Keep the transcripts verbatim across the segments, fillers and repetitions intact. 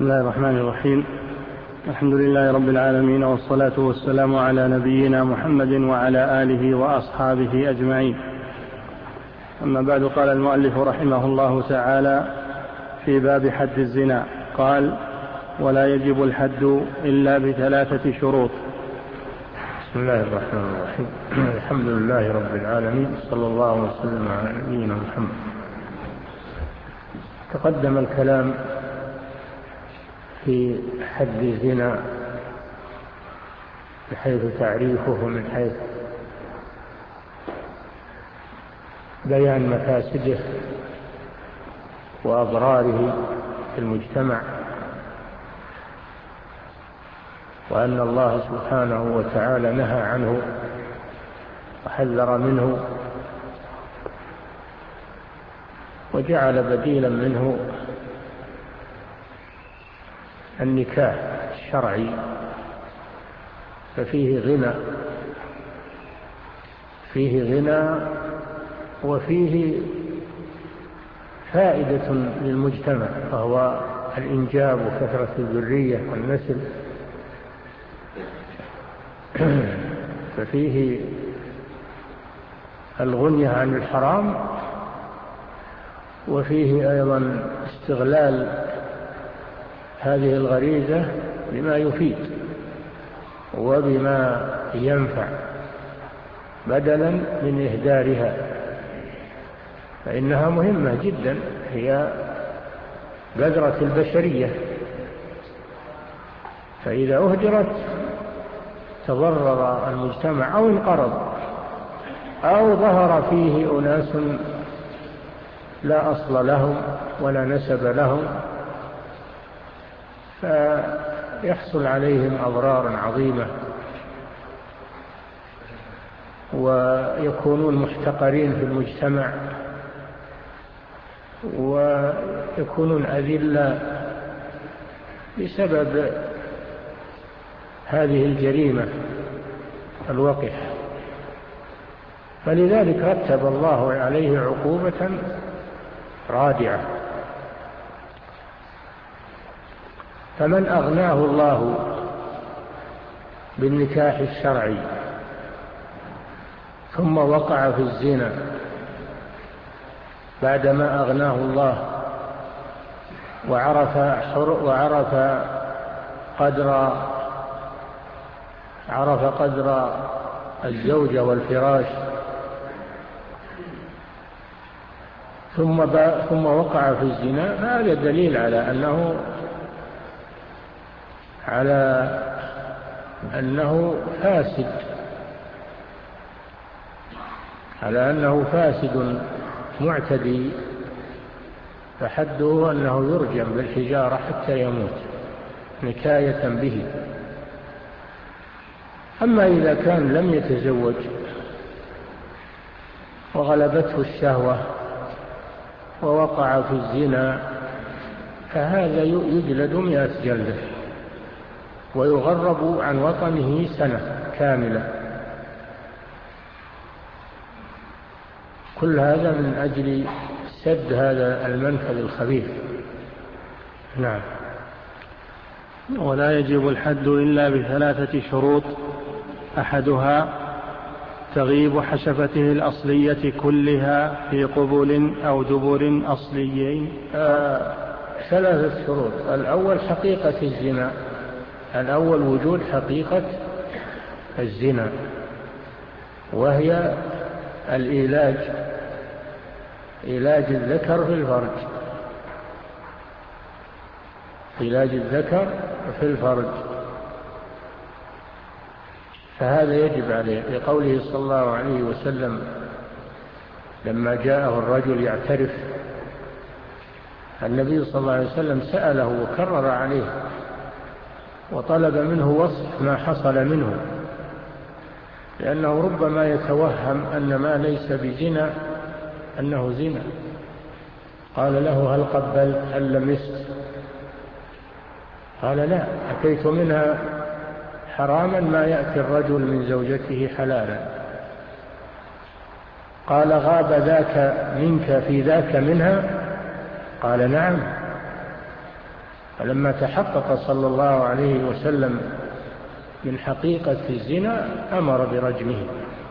بسم الله الرحمن الرحيم. الحمد لله رب العالمين، والصلاة والسلام على نبينا محمد وعلى آله وأصحابه أجمعين. أما بعد، قال المؤلف رحمه الله تعالى في باب حد الزنا قال: ولا يجب الحد إلا بثلاثة شروط. بسم الله الرحمن الرحيم. الحمد لله رب العالمين، صلى الله وسلم على نبينا محمد. تقدم الكلام في حد الزنا بحيث تعريفه، من حيث بيان مفاسده وأضراره في المجتمع، وأن الله سبحانه وتعالى نهى عنه وحذر منه، وجعل بديلا منه النكاح الشرعي، ففيه غنى فيه غنى وفيه فائدة للمجتمع، وهو الإنجاب وكثرة الذرية والنسل. ففيه الغنية عن الحرام، وفيه أيضا استغلال هذه الغريزة بما يفيد وبما ينفع بدلا من إهدارها، فإنها مهمة جدا، هي بذرة البشرية، فإذا أهدرت تضرر المجتمع أو انقرض أو ظهر فيه أناس لا أصل لهم ولا نسب لهم، فيحصل عليهم أضرار عظيمة ويكونون محتقرين في المجتمع ويكونون أذلة بسبب هذه الجريمة الوقحة. فلذلك رتب الله عليه عقوبة رادعة. فمن أغناه الله بالنكاح الشرعي ثم وقع في الزنا بعدما أغناه الله وعرف وعرف قدر عرف قدر الزوجة والفراش، ثم ثم وقع في الزنا، هذا دليل على أنه على أنه فاسد على أنه فاسد معتدي، فحده أنه يرجم بالحجارة حتى يموت نكاية به. أما إذا كان لم يتزوج وغلبته الشهوة ووقع في الزنا، فهذا يجلد مئة جلدة ويغرب عن وطنه سنة كاملة. كل هذا من أجل سد هذا المنفذ الخبيث. نعم. ولا يجب الحد إلا بثلاثة شروط: أحدها تغيب حشفته الأصلية كلها في قبل أو دبر أصليين. آه ثلاثة شروط: الأول حقيقة الزنا، الأول وجود حقيقة الزنا، وهي الإيلاج، علاج الذكر في الفرج، علاج الذكر في الفرج، فهذا يجب عليه، لقوله صلى الله عليه وسلم لما جاءه الرجل يعترف، النبي صلى الله عليه وسلم سأله وكرر عليه وطلب منه وصف ما حصل منه، لأنه ربما يتوهم أن ما ليس بزنا أنه زنا. قال له: هل قبلت؟ هل لمست؟ قال: لا، أتيت منها حراما ما يأتي الرجل من زوجته حلالا. قال: غاب ذاك منك في ذاك منها؟ قال: نعم. فلما تحقق صلى الله عليه وسلم من حقيقة الزنا أمر برجمه،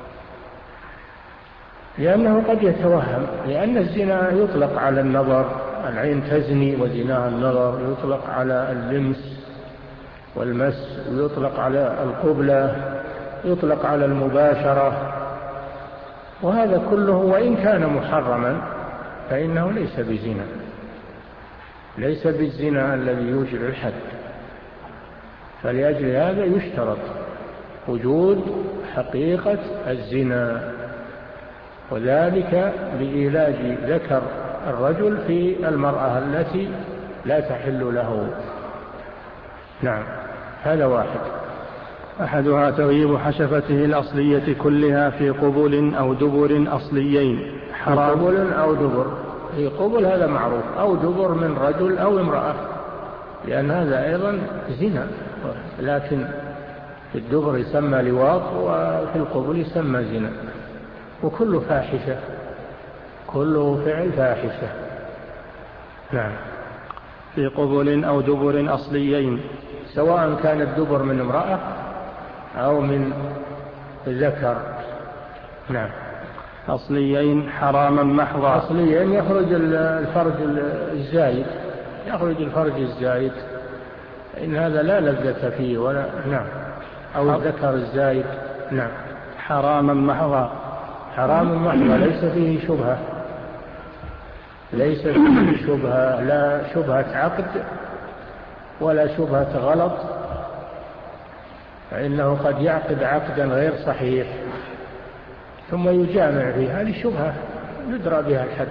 لأنه قد يتوهم، لأن الزنا يطلق على النظر، العين تزني وزناها النظر، يطلق على اللمس والمس، ويطلق على القبلة، يطلق على المباشرة، وهذا كله وإن كان محرما فإنه ليس بزنا، ليس بالزنا الذي يوجب الحد. فلأجل هذا يشترط وجود حقيقة الزنا، وذلك بإيلاج ذكر الرجل في المرأة التي لا تحل له. نعم، هذا واحد. أحدها تغييب حشفته الأصلية كلها في قبل أو دبر أصليين حرام. قبل أو دبر، في قبل هذا معروف، أو دبر من رجل أو امرأة، لأن هذا أيضا زنا، لكن في الدبر يسمى لواط وفي القبل يسمى زنا، وكل فاحشة، كله فعل فاحشة. نعم. في قبل أو دبر أصليين، سواء كان الدبر من امرأة أو من ذكر. نعم. أصليين حراما محضا. أصليين يخرج الفرج الزايد، يخرج الفرج الزايد، إن هذا لا لذة فيه ولا. نعم. أو الذكر الزايد. نعم. حراما محضا. حراما محضا، ليس فيه شبهة، ليس فيه شبهة، لا شبهة عقد ولا شبهة غلط، فإنه قد يعقد عقدا غير صحيح ثم يجامع فيه، هذه شبهة يدرى بها الحد.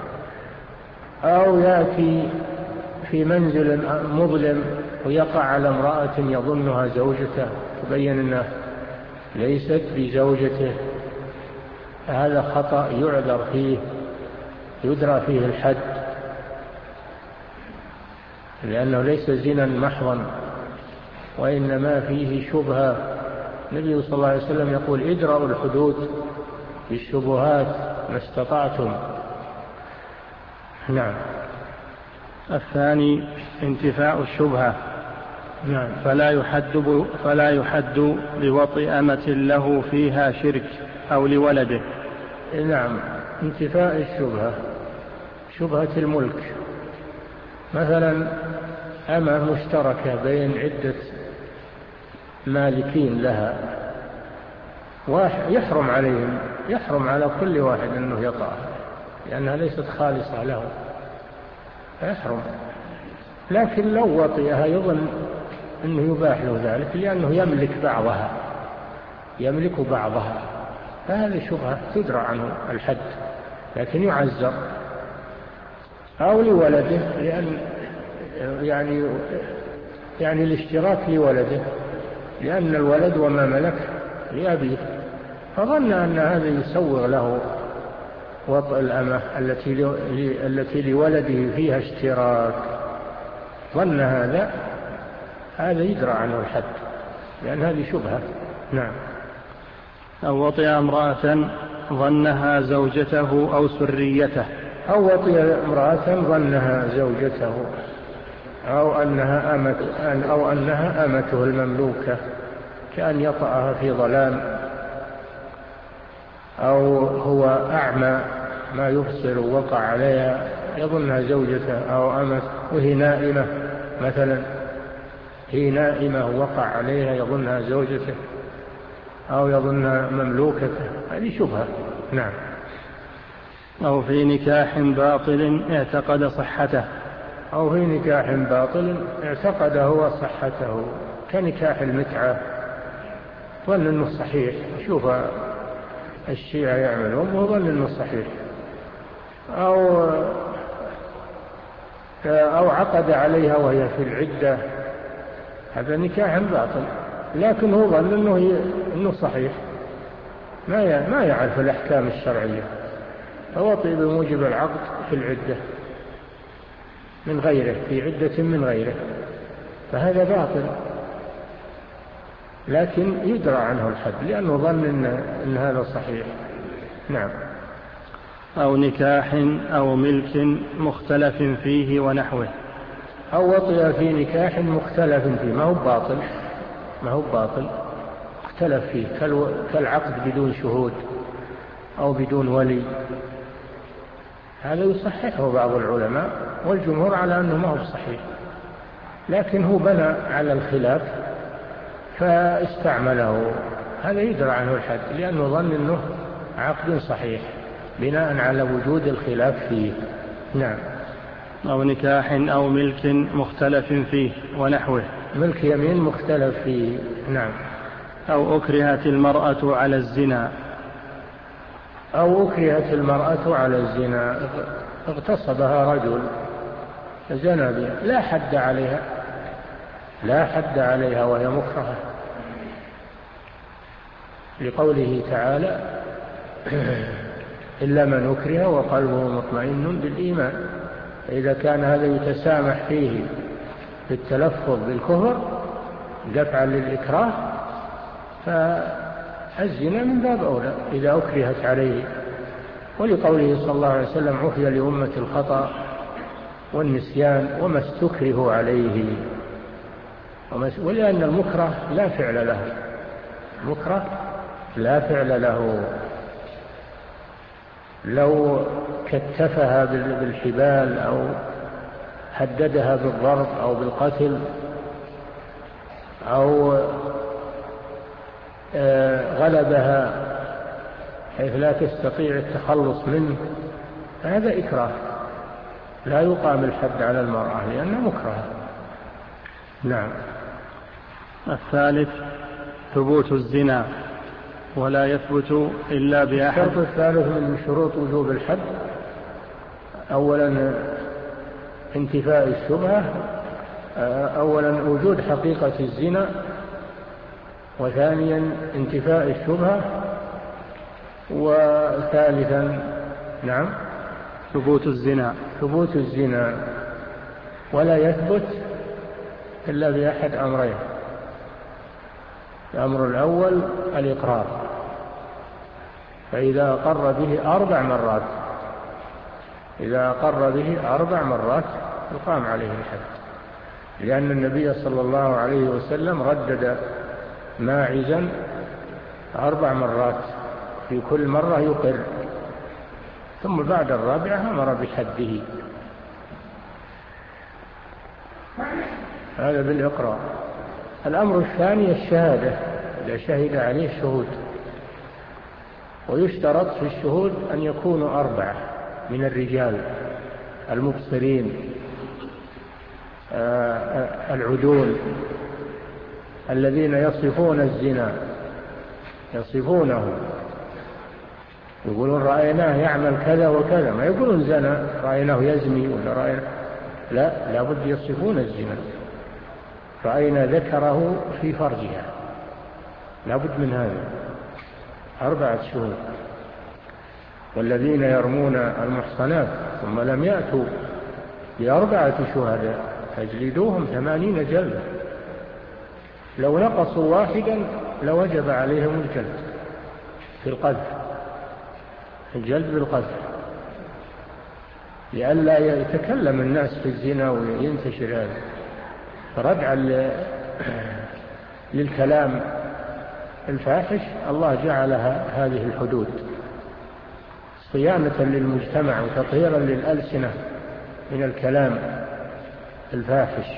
أو يأتي في منزل مظلم ويقع على امرأة يظنها زوجته، تبين أنها ليست بزوجته، هذا خطأ يعذر فيه، يدرى فيه الحد، لأنه ليس زنا محضا وإنما فيه شبهة. النبي صلى الله عليه وسلم يقول: ادرأوا الحدود بالشبهات ما استطعتم. نعم. الثاني انتفاء الشبهة. نعم. فلا يحد فلا يحد لوطئ أمة له فيها شرك أو لولده. نعم. انتفاء الشبهة، شبهة الملك، مثلا أمة مشتركة بين عدة مالكين لها، يحرم عليهم، يحرم على كل واحد أنه يطأها لأنها ليست خالصة له، يحرم. لكن لو وطئها يظن أنه يباح له ذلك لأنه يملك بعضها، يملك بعضها، فهذه شبهة تدرى عنه الحد لكن يعزر. أو لولده، لأن يعني يعني الاشتراك لولده، لأن الولد وما ملك لأبيه، فظن أن هذا يسوغ له وطئ الأمة التي التي لولده فيها اشتراك، ظن هذا، هذا يدرى عنه الحد لأن هذه شبهة. نعم. أو وطئ امرأة ظنها زوجته أو سريته. أو وطئ امرأة ظنها زوجته أو أنها أمت أو أنها أمته المملوكة، كأن يطأها في ظلام، أو هو أعمى ما يبصر وقع عليها يظنها زوجته أو أمت، وهي نائمة مثلا، هي نائمة وقع عليها يظنها زوجته أو يظنها مملوكته، هذه شبهة. نعم. أو في نكاح باطل اعتقد صحته. أو في نكاح باطل اعتقد هو صحته، كنكاح المتعة، ظن أنه صحيح، شوف الشيعة يعملون وظن أنه صحيح. أو أو عقد عليها وهي في العدة، هذا نكاح باطل، لكن هو ظن أنه أنه صحيح، ما ما يعرف الأحكام الشرعية، فوطئ بموجب العقد في العدة من غيره، في عدة من غيره، فهذا باطل، لكن يدرى عنه الحد لأنه ظن إن, إن هذا صحيح. نعم. أو نكاح أو ملك مختلف فيه ونحوه. أو وطئ في نكاح مختلف فيه، ما هو باطل، ما هو باطل اختلف فيه، كالعقد بدون شهود أو بدون ولي، هذا يصححه بعض العلماء والجمهور على أنه ما هو صحيح، لكن هو بنى على الخلاف فاستعمله، هذا يدرى عنه الحد لأنه ظن أنه عقد صحيح بناء على وجود الخلاف فيه. نعم. أو نكاح أو ملك مختلف فيه ونحوه. ملك يمين مختلف فيه. نعم. أو أكرهت المرأة على الزنا. أو أكرهت المرأة على الزنا، اغتصبها رجل زنا بها، لا حد عليها، لا حد عليها وهي مكرهة، لقوله تعالى إلا من أكره وقلبه مطمئن بالإيمان. فإذا كان هذا يتسامح فيه بالتلفظ بالكفر دفعا للإكراه، فالزنا من باب أولى إذا أكرهت عليه، ولقوله صلى الله عليه وسلم عفي لأمة الخطأ والنسيان وما استكرهوا عليه، ولأن المكره لا فعل له، المكره لا فعل له، لو كتفها بالحبال أو هددها بالضرب أو بالقتل أو غلبها حيث لا تستطيع التخلص منه، هذا إكراه، لا يقام الحد على المرأة لأنها مكرهة. نعم. الثالث ثبوت الزنا ولا يثبت إلا بأحد. الشرط الثالث من شروط وجوب الحد أولا انتفاء الشبهة، أولا وجود حقيقة الزنا، وثانيا انتفاء الشبهة، وثالثا نعم ثبوت الزنا. ثبوت الزنا ولا يثبت إلا بأحد أمرين. الأمر الأول الإقرار، فإذا أقر به أربع مرات إذا أقر به أربع مرات يقام عليه الحد، لأن النبي صلى الله عليه وسلم ردد ماعزا أربع مرات، في كل مرة يقر، ثم بعد الرابعة أمر بحده. هذا بالإقرار. الأمر الثاني الشهادة، إذا شهد عليه شهود، ويشترط في الشهود أن يكونوا أربعة من الرجال المبصرين العدول الذين يصفون الزنا، يصفونه، يقولون رأيناه يعمل كذا وكذا، ما يقولون زنا رأيناه يزني ولا رأينا، لا، لابد يصفون الزنا، رأينا ذكره في فرجها، لابد من هذا، أربعة شهود. والذين يرمون المحصنات ثم لم يأتوا بأربعة شهداء فاجلدوهم ثمانين جلدة، لو نقصوا واحدا لوجب عليهم الجلد في القذف، الجلد بالقذف، لئلا يتكلم الناس في الزنا وينتشر هذا، ردعا للكلام الفاحش الله جعلها هذه الحدود صيانة للمجتمع وتطهيرا للألسنة من الكلام الفاحش.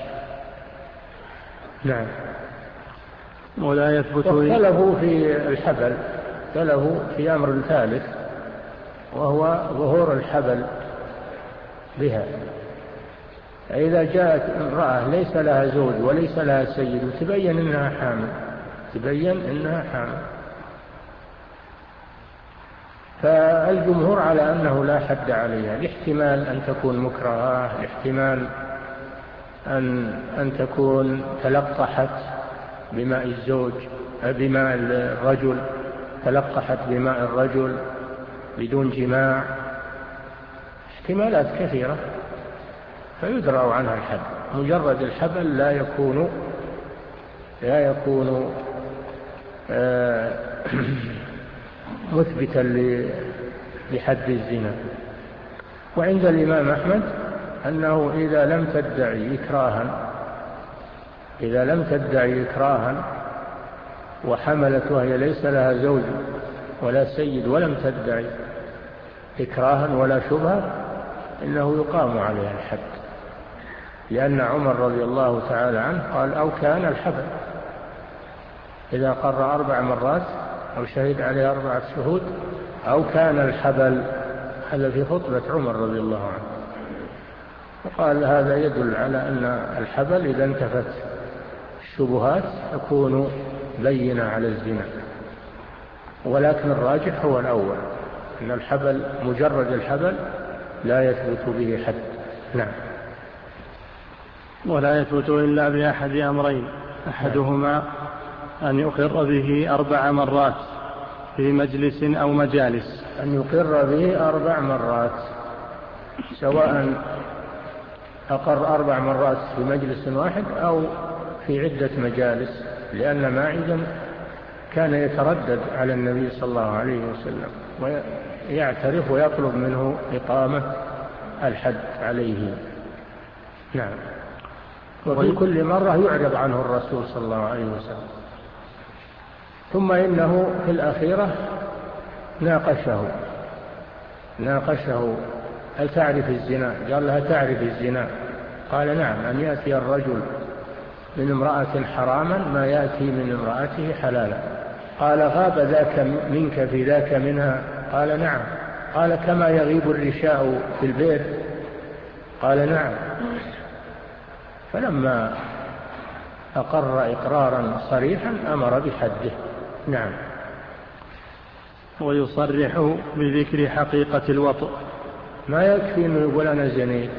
نعم. ولا يثبت. واختلفوا في الحبل، اختلفوا في أمر ثالث وهو ظهور الحبل بها. فإذا جاءت امرأة ليس لها زوج وليس لها سيد وتبين إنها حامل، تبين إنها حامل، فالجمهور على أنه لا حد عليها، لاحتمال أن تكون مكرهة، لاحتمال أن, أن تكون تلقحت بماء الزوج، بماء الرجل، تلقحت بماء الرجل بدون جماع، احتمالات كثيرة، فيدرأ عنها الحد. مجرد الحبل لا يكون لا يكون مثبتا لحد الزنا. وعند الإمام أحمد أنه إذا لم تدعي إكراها إذا لم تدعي إكراها وحملت وهي ليس لها زوج ولا سيد ولم تدعي إكراها ولا شبهة إنه يقام عليها الحد، لأن عمر رضي الله تعالى عنه قال أو كان الحبل، إذا قر أربع مرات أو شهد عليه أربعة شهود أو كان الحبل. هذا في خطبة عمر رضي الله عنه، وقال هذا يدل على أن الحبل إذا انتفت الشبهات تكون بينة على الزنا، ولكن الراجح هو الأول، أن الحبل مجرد الحبل لا يثبت به حد. نعم. ولا يثبت إلا بأحد أمرين، أحدهما أن يقر به أربع مرات في مجلس أو مجالس. أن يقر به أربع مرات، سواء أقر أربع مرات في مجلس واحد أو في عدة مجالس، لأن ماعزا كان يتردد على النبي صلى الله عليه وسلم ويعترف ويطلب منه إقامة الحد عليه. نعم. وفي كل مرة يعرض عنه الرسول صلى الله عليه وسلم. ثم إنه في الأخيرة ناقشه ناقشه هل تعرف الزنا؟ قال لها تعرف الزنا؟ قال نعم، أن يأتي الرجل من امرأة حراما ما يأتي من امرأته حلالا. قال غاب ذاك منك في ذاك منها؟ قال نعم. قال كما يغيب الرشاء في البيت؟ قال نعم. فلما أقر إقرارا صريحا أمر بحده. نعم. ويصرح بذكر حقيقة الوطء، ما يكفي أنه يقول أنا زنيت،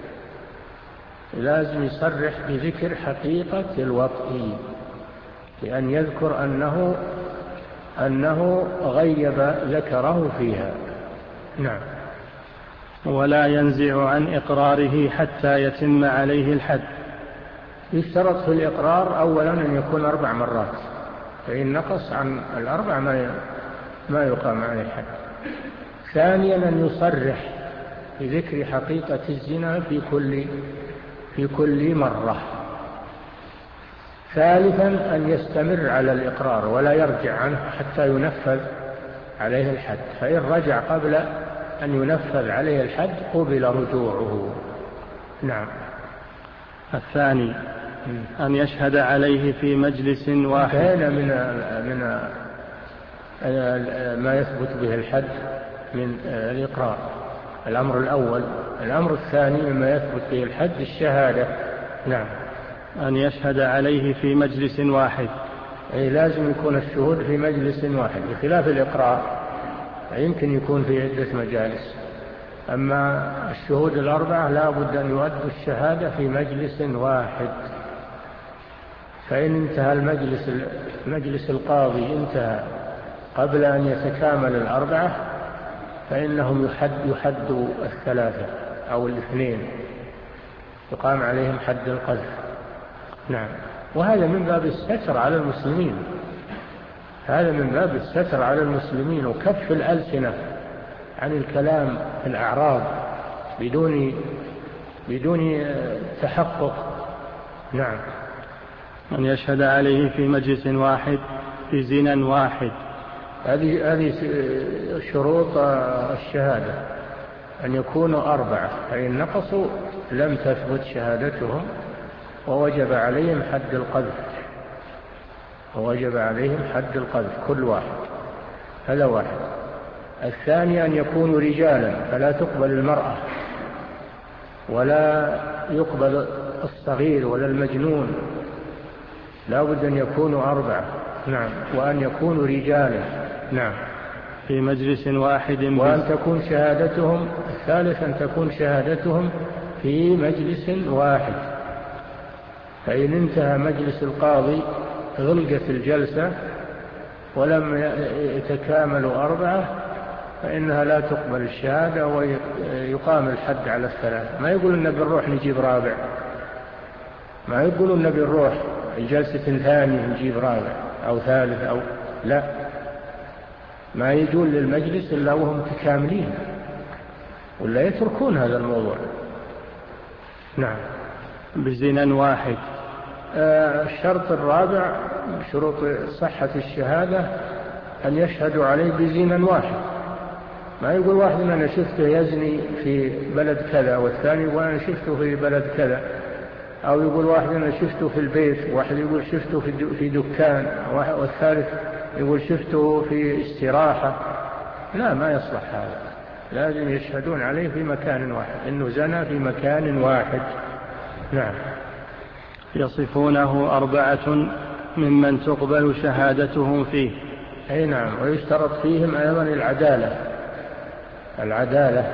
لازم يصرح بذكر حقيقة الوطء، لأن يذكر أنه أنه غيب ذكره فيها. نعم. ولا ينزع عن إقراره حتى يتم عليه الحد. يشترط في الإقرار أولا أن يكون أربع مرات، فإن نقص عن الأربع ما ما يقام عليه الحد. ثانيا أن يصرح بذكر حقيقة الزنا في كل في كل مرة. ثالثا أن يستمر على الإقرار ولا يرجع عنه حتى ينفذ عليه الحد، فإن رجع قبل أن ينفذ عليه الحد قبل رجوعه. نعم. الثاني أن يشهد عليه في مجلس واحد. كان من من ما يثبت به الحد من الإقرار الأمر الأول. الأمر الثاني مما يثبت به الحد الشهادة. نعم. أن يشهد عليه في مجلس واحد، أي لازم يكون الشهود في مجلس واحد، بخلاف الإقرار يمكن يكون في عدة مجالس. أما الشهود الأربعة لا بد أن يؤدوا الشهادة في مجلس واحد. فإن انتهى المجلس مجلس القاضي انتهى قبل أن يتكامل الأربعة فإنهم يحد يحدوا الثلاثة أو الاثنين، يقام عليهم حد القذف. نعم. وهذا من باب الستر على المسلمين، هذا من باب الستر على المسلمين وكف الألسنة عن الكلام في الأعراض بدون بدون تحقق. نعم. أن يشهد عليه في مجلس واحد في زنا واحد. هذه هذه شروط الشهادة، أن يكونوا أربعة، فإن نقصوا لم تثبت شهادتهم ووجب عليهم حد القذف ووجب عليهم حد القذف كل واحد. هذا واحد. الثاني أن يكونوا رجالا فلا تقبل المرأة ولا يقبل الصغير ولا المجنون، لا بد أن يكونوا أربعة. نعم. وأن يكونوا رجالا. نعم. في مجلس واحد. وأن تكون شهادتهم الثالث أن تكون شهادتهم في مجلس واحد، فإن انتهى مجلس القاضي غلقت الجلسة ولم يتكاملوا أربعة فإنها لا تقبل الشهادة ويقام الحد على الثلاثة. ما يقول إن بنروح نجيب رابع، ما يقول إن بنروح جلسة ثانية نجيب رابع أو ثالث أو لا، ما يجون للمجلس إلا وهم تكاملين ولا يتركون هذا الموضوع. نعم. بزنا واحد. الشرط الرابع شروط صحة الشهادة أن يشهدوا عليه بزنا واحد. ما يقول واحد أنا شفته يزني في بلد كذا، والثاني يقول أنا شفته في بلد كذا، أو يقول واحد أنا شفته في البيت، واحد يقول شفته في دكان، والثالث يقول شفته في استراحة. لا، ما يصلح هذا. لازم يشهدون عليه في مكان واحد، إنه زنى في مكان واحد. نعم. يصفونه أربعة ممن تقبل شهادتهم فيه. أي نعم. ويشترط فيهم أيضا العدالة. العدالة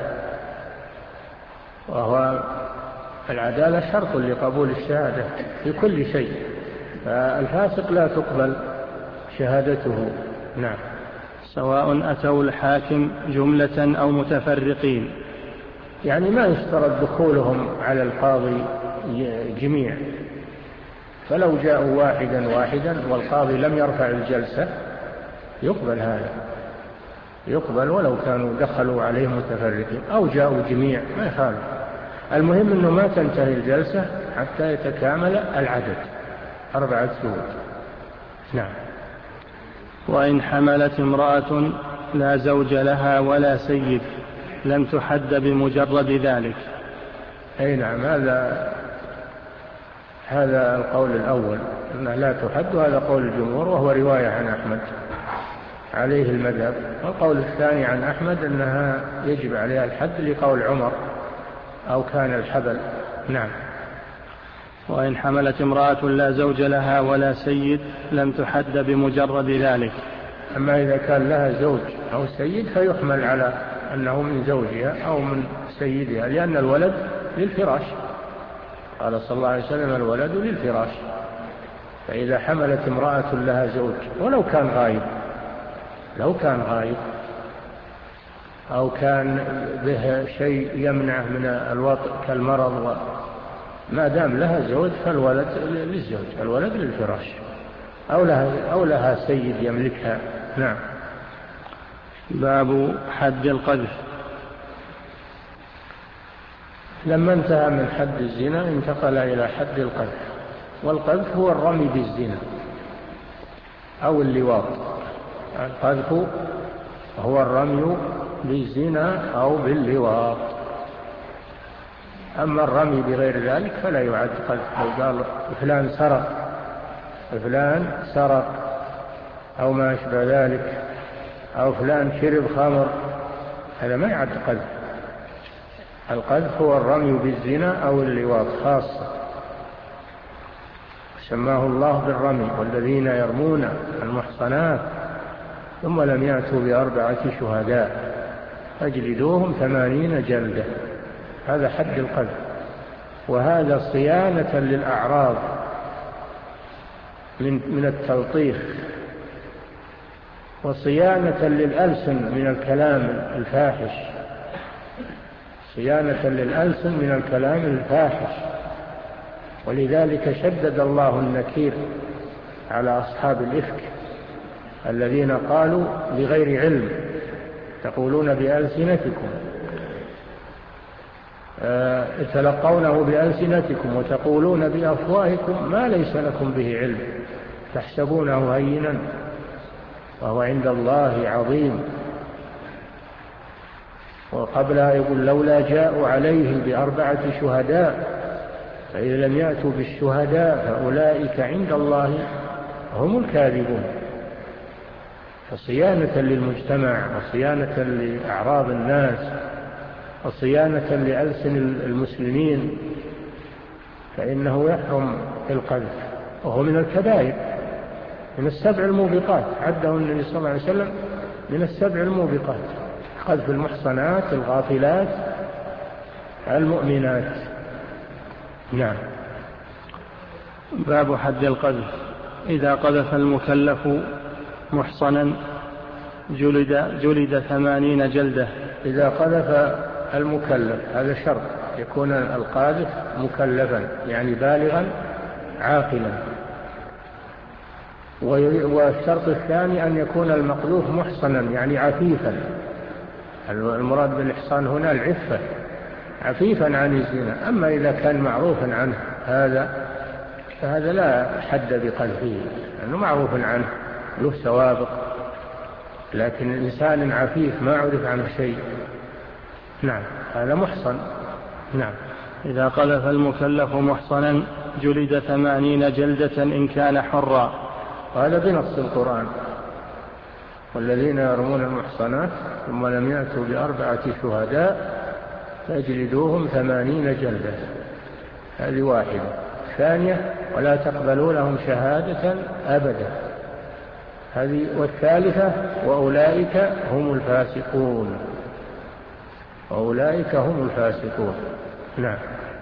وهو العدالة شرط لقبول الشهادة في كل شيء، فالفاسق لا تقبل شهادته. نعم. سواء أتوا الحاكم جملة أو متفرقين، يعني ما يشترط دخولهم على القاضي جميع، فلو جاءوا واحدا واحدا والقاضي لم يرفع الجلسة يقبل هذا، يقبل ولو كانوا دخلوا عليه متفرقين، أو جاءوا جميع ما يخالف. المهم أنه ما تنتهي الجلسة حتى يتكامل العدد، أربعة شهود. نعم. وإن حملت امرأة لا زوج لها ولا سيد لم تحد بمجرد ذلك. أي نعم. هذا هذا القول الأول أنها لا تحد، وهذا قول الجمهور، وهو رواية عن أحمد عليه المذهب. والقول الثاني عن أحمد أنها يجب عليها الحد لقول عمر أو كان الحبل. نعم. وإن حملت امرأة لا زوج لها ولا سيد لم تحد بمجرد ذلك. أما إذا كان لها زوج أو سيد فيحمل على أنه من زوجها أو من سيدها، لأن الولد للفراش، قال صلى الله عليه وسلم الولد للفراش. فإذا حملت امرأة لها زوج ولو كان غايب، لو كان غايب أو كان به شيء يمنعه من الوطء كالمرض، ما دام لها زوج فالولد للزوج، الولد للفراش، أو لها, أو لها سيد يملكها. نعم. باب حد القذف. لما انتهى من حد الزنا انتقل إلى حد القذف. والقذف هو الرمي بالزنا أو اللواط. القذف هو الرمي بالزنا أو باللواط. أما الرمي بغير ذلك فلا يعد قذف. لو قال فلان سرق، فلان سرق أو ما أشبه ذلك، أو فلان شرب خمر، هذا ما يعد قذف. القذف هو الرمي بالزنا أو اللواط خاصة، سماه الله بالرمي. والذين يرمون المحصنات ثم لم يأتوا بأربعة شهداء فاجلدوهم ثمانين جلدة. هذا حد القذف. وهذا صيانة للأعراض من من التلطيخ، وصيانة للألسن من الكلام الفاحش، صيانة للألسن من الكلام الفاحش. ولذلك شدد الله النكير على أصحاب الإفك الذين قالوا بغير علم، تقولون بألسنتكم تلقونه بألسنتكم وتقولون بأفواهكم ما ليس لكم به علم تحسبونه هينا وهو عند الله عظيم. وقبلها يقول لولا جاءوا عليه بأربعة شهداء فإذا لم يأتوا بالشهداء فأولئك عند الله هم الكاذبون. فصيانة للمجتمع وصيانة لأعراض الناس وصيانة لألسن المسلمين فإنه يحرم القذف، وهو من الكبائر، من السبع الموبقات، عده النبي صلى الله عليه وسلم من السبع الموبقات، قذف المحصنات الغافلات المؤمنات. نعم. باب حد القذف. إذا قذف المكلف محصنا جلد, جلد ثمانين جلدة. إذا قذف المكلف هذا شرط، يكون القاذف مكلفا يعني بالغا عاقلا. والشرط الثاني أن يكون المقذوف محصنا يعني عفيفا. المراد بالإحصان هنا العفة، عفيفا عن الزنا. أما إذا كان معروفا عنه هذا فهذا لا حد بقذفه لأنه معروف عنه له سوابق، لكن الإنسان عفيف ما عرف عنه شيء نعم هذا محصن. نعم. إذا قذف المكلف محصنا جلد ثمانين جلدة إن كان حرا. وهذا بنص القرآن: والذين يرمون المحصنات ثم لم يأتوا بأربعة شهداء فاجلدوهم ثمانين جلدة. هذه واحدة. ثانية: ولا تقبلوا لهم شهادة أبدا. هذه. والثالثة: وأولئك هم الفاسقون. وأولئك هم الفاسقون. نعم.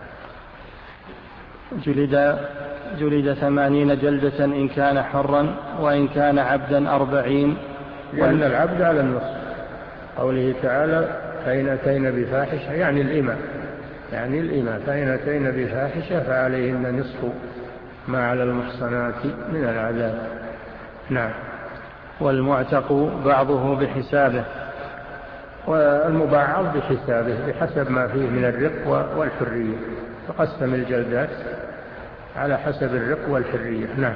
جلد جلد ثمانين جلدة إن كان حرا، وإن كان عبدا أربعين، لأن العبد على النصف. قوله تعالى: فإن أتين بفاحشة، يعني الإمام يعني الإمام فإن أتين بفاحشة فعليهن نصف ما على المحصنات من العذاب. نعم. والمعتق بعضه بحسابه. والمبعض بحسابه بحسب ما فيه من الرق والحرية. تقسم الجلدات على حسب الرق والحرية. نعم.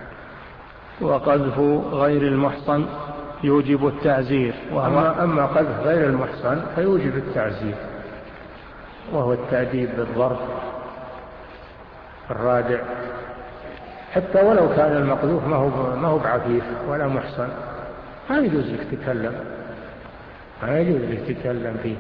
وقذف غير المحصن يوجب التعزير. وأما أما قذف غير المحصن فيوجب التعزير، وهو التأديب بالضرب الرادع، حتى ولو كان المقذوف ما هو ما هو بعفيف ولا محصن ما يجوز لك تتكلم ما يجوز لك تتكلم فيه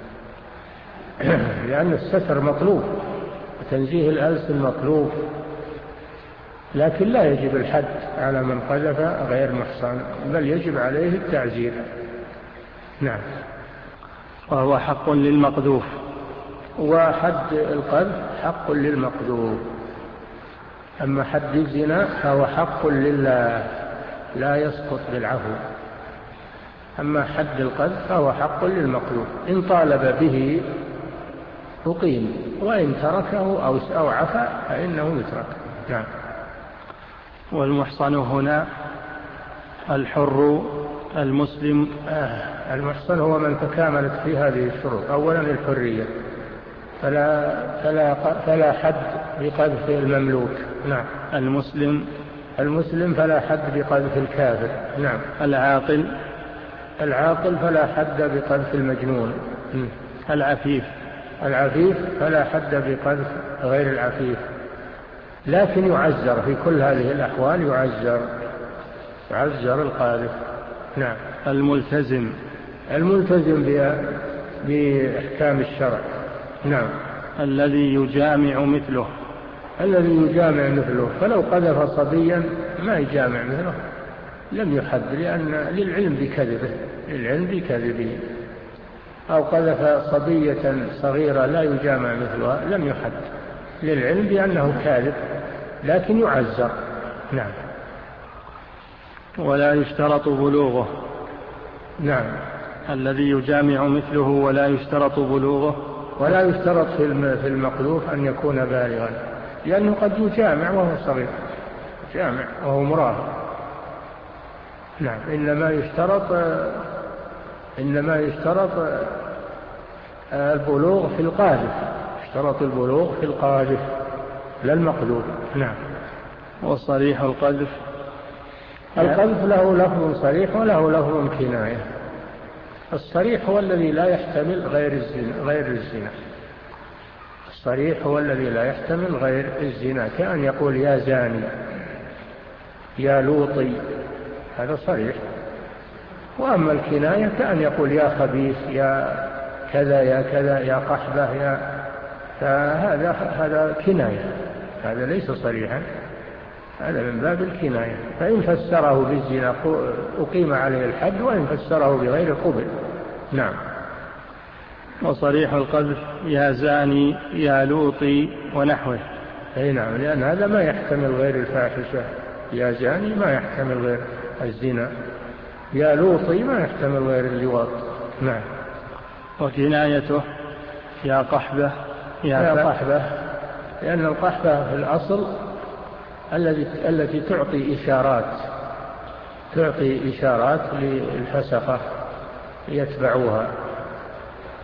لأن الستر مطلوب وتنزيه الألسن مطلوب، لكن لا يجب الحد على من قذف غير محصن، بل يجب عليه التعزير. نعم. وهو حق للمقذوف. وحد القذف حق للمقذوف. أما حد الزنا فهو حق لله لا يسقط بالعفو. أما حد القذف فهو حق للمقذوف، إن طالب به أقيم، وإن تركه أو أو عفى فإنه يترك. نعم. والمحصن هنا الحر المسلم. آه المحصن هو من تكاملت في هذه الشروط. أولا الحرية، فلا, فلا, فلا حد بقذف المملوك. نعم. المسلم المسلم فلا حد بقذف الكافر. نعم. العاقل العاقل فلا حد بقذف المجنون. العفيف العفيف فلا حد بقذف غير العفيف، لكن يعزر في كل هذه الأحوال، يعزر يعزر القاذف. نعم. الملتزم الملتزم بأحكام الشرع. نعم. الذي يجامع مثله الذي يجامع مثله فلو قذف صبيا ما يجامع مثله لم يحد، لأن للعلم بكذبه للعلم بكذبه أو قذف صبية صغيرة لا يجامع مثلها لم يحد للعلم بأنه كاذب، لكن يعزر. نعم. ولا يشترط بلوغه. نعم. الذي يجامع مثله ولا يشترط بلوغه. ولا يشترط في المقذوف أن يكون بالغا، لأنه قد يجامع وهو صغير، جامع وهو مراهق. نعم. إنما يشترط إنما يشترط البلوغ في القاذف، يشترط البلوغ في القاذف لا المقذوف. نعم. وصريح القذف. القذف له لفظ صريح وله لفظ كناية. الصريح هو الذي لا يحتمل غير الزنا غير الزنا الصريح هو الذي لا يحتمل غير الزنا، كأن يقول يا زاني، يا لوطي، هذا صريح. وأما الكناية كأن يقول يا خبيث، يا كذا يا كذا، يا قحبة، يا فهذا هذا كناية، هذا ليس صريحا، هذا من باب الكناية. فإن فسره بالزنا أقيم عليه الحد، وإن فسره بغير قبل. نعم. وصريح القذف يا زاني، يا لوطي ونحوه. أي نعم، لأن هذا ما يحتمل غير الفاحشة. يا زاني ما يحتمل غير الزنا، يا لوطي ما يحتمل غير اللواط. نعم. وكنايته يا قحبة، يا, يا قحبة، لأن القحبة في الأصل التي التي تعطي إشارات تعطي إشارات للفسقة يتبعوها،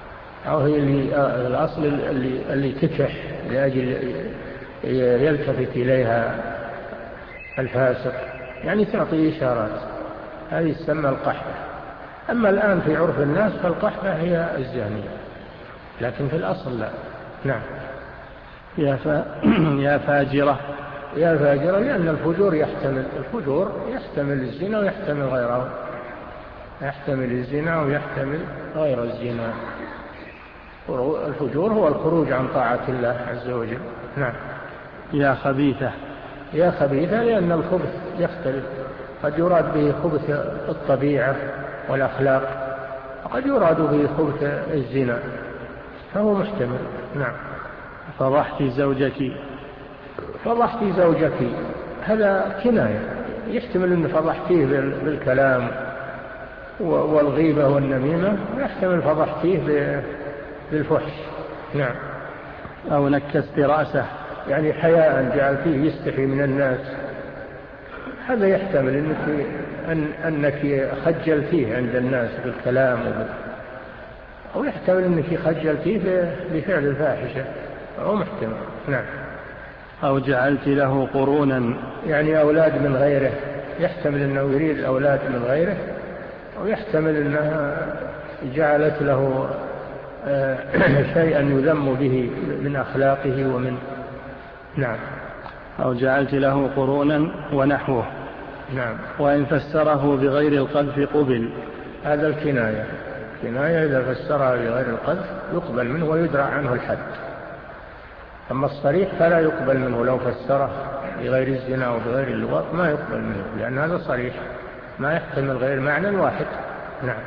أو هي اللي الأصل اللي, اللي تكح لأجل يلتفت إليها الفاسق، يعني تعطي إشارات، هذه تسمى القحبة. أما الآن في عرف الناس فالقحبة هي الزانية، لكن في الأصل لا. نعم. يا, ف... يا فاجرة. يا فاجرة، لأن الفجور يحتمل الفجور يحتمل الزنا ويحتمل غيره، يحتمل الزنا ويحتمل غير الزنا. الفجور هو الخروج عن طاعة الله عز وجل. نعم. يا خبيثة. يا خبيثة، لأن الخبث يختلف، قد يراد به خبث الطبيعة والأخلاق، وقد يراد به خبث الزنا، فهو محتمل. نعم. فضحت زوجك. فضحت زوجك هذا كناية، يحتمل أن فضحتيه بالكلام والغيبة والنميمة، ويحتمل فضحتيه بالفحش. نعم. أو نكست رأسه، يعني حياء جعلتيه يستحي من الناس، هذا يحتمل أنك, أن أنك خجلتيه عند الناس بالكلام وبال... أو يحتمل أنك خجلتيه بفعل الفاحشة، أو محتمل. نعم. أو جعلت له قرونا، يعني أولاد من غيره، يحتمل أنه يريد أولاد من غيره، أو يحتمل أنها جعلت له شيئا يذم به من أخلاقه ومن. نعم. أو جعلت له قرونا ونحوه. نعم. وإن فسره بغير القذف قبل. هذا الكناية، كناية إذا فسرها بغير القذف يقبل منه ويدرع عنه الحد. أما الصريح فلا يقبل منه، لو فسره بغير الزنا وبغير اللواط ما يقبل منه، لأن هذا صريح ما يحتمل غير معنى واحد. نعم.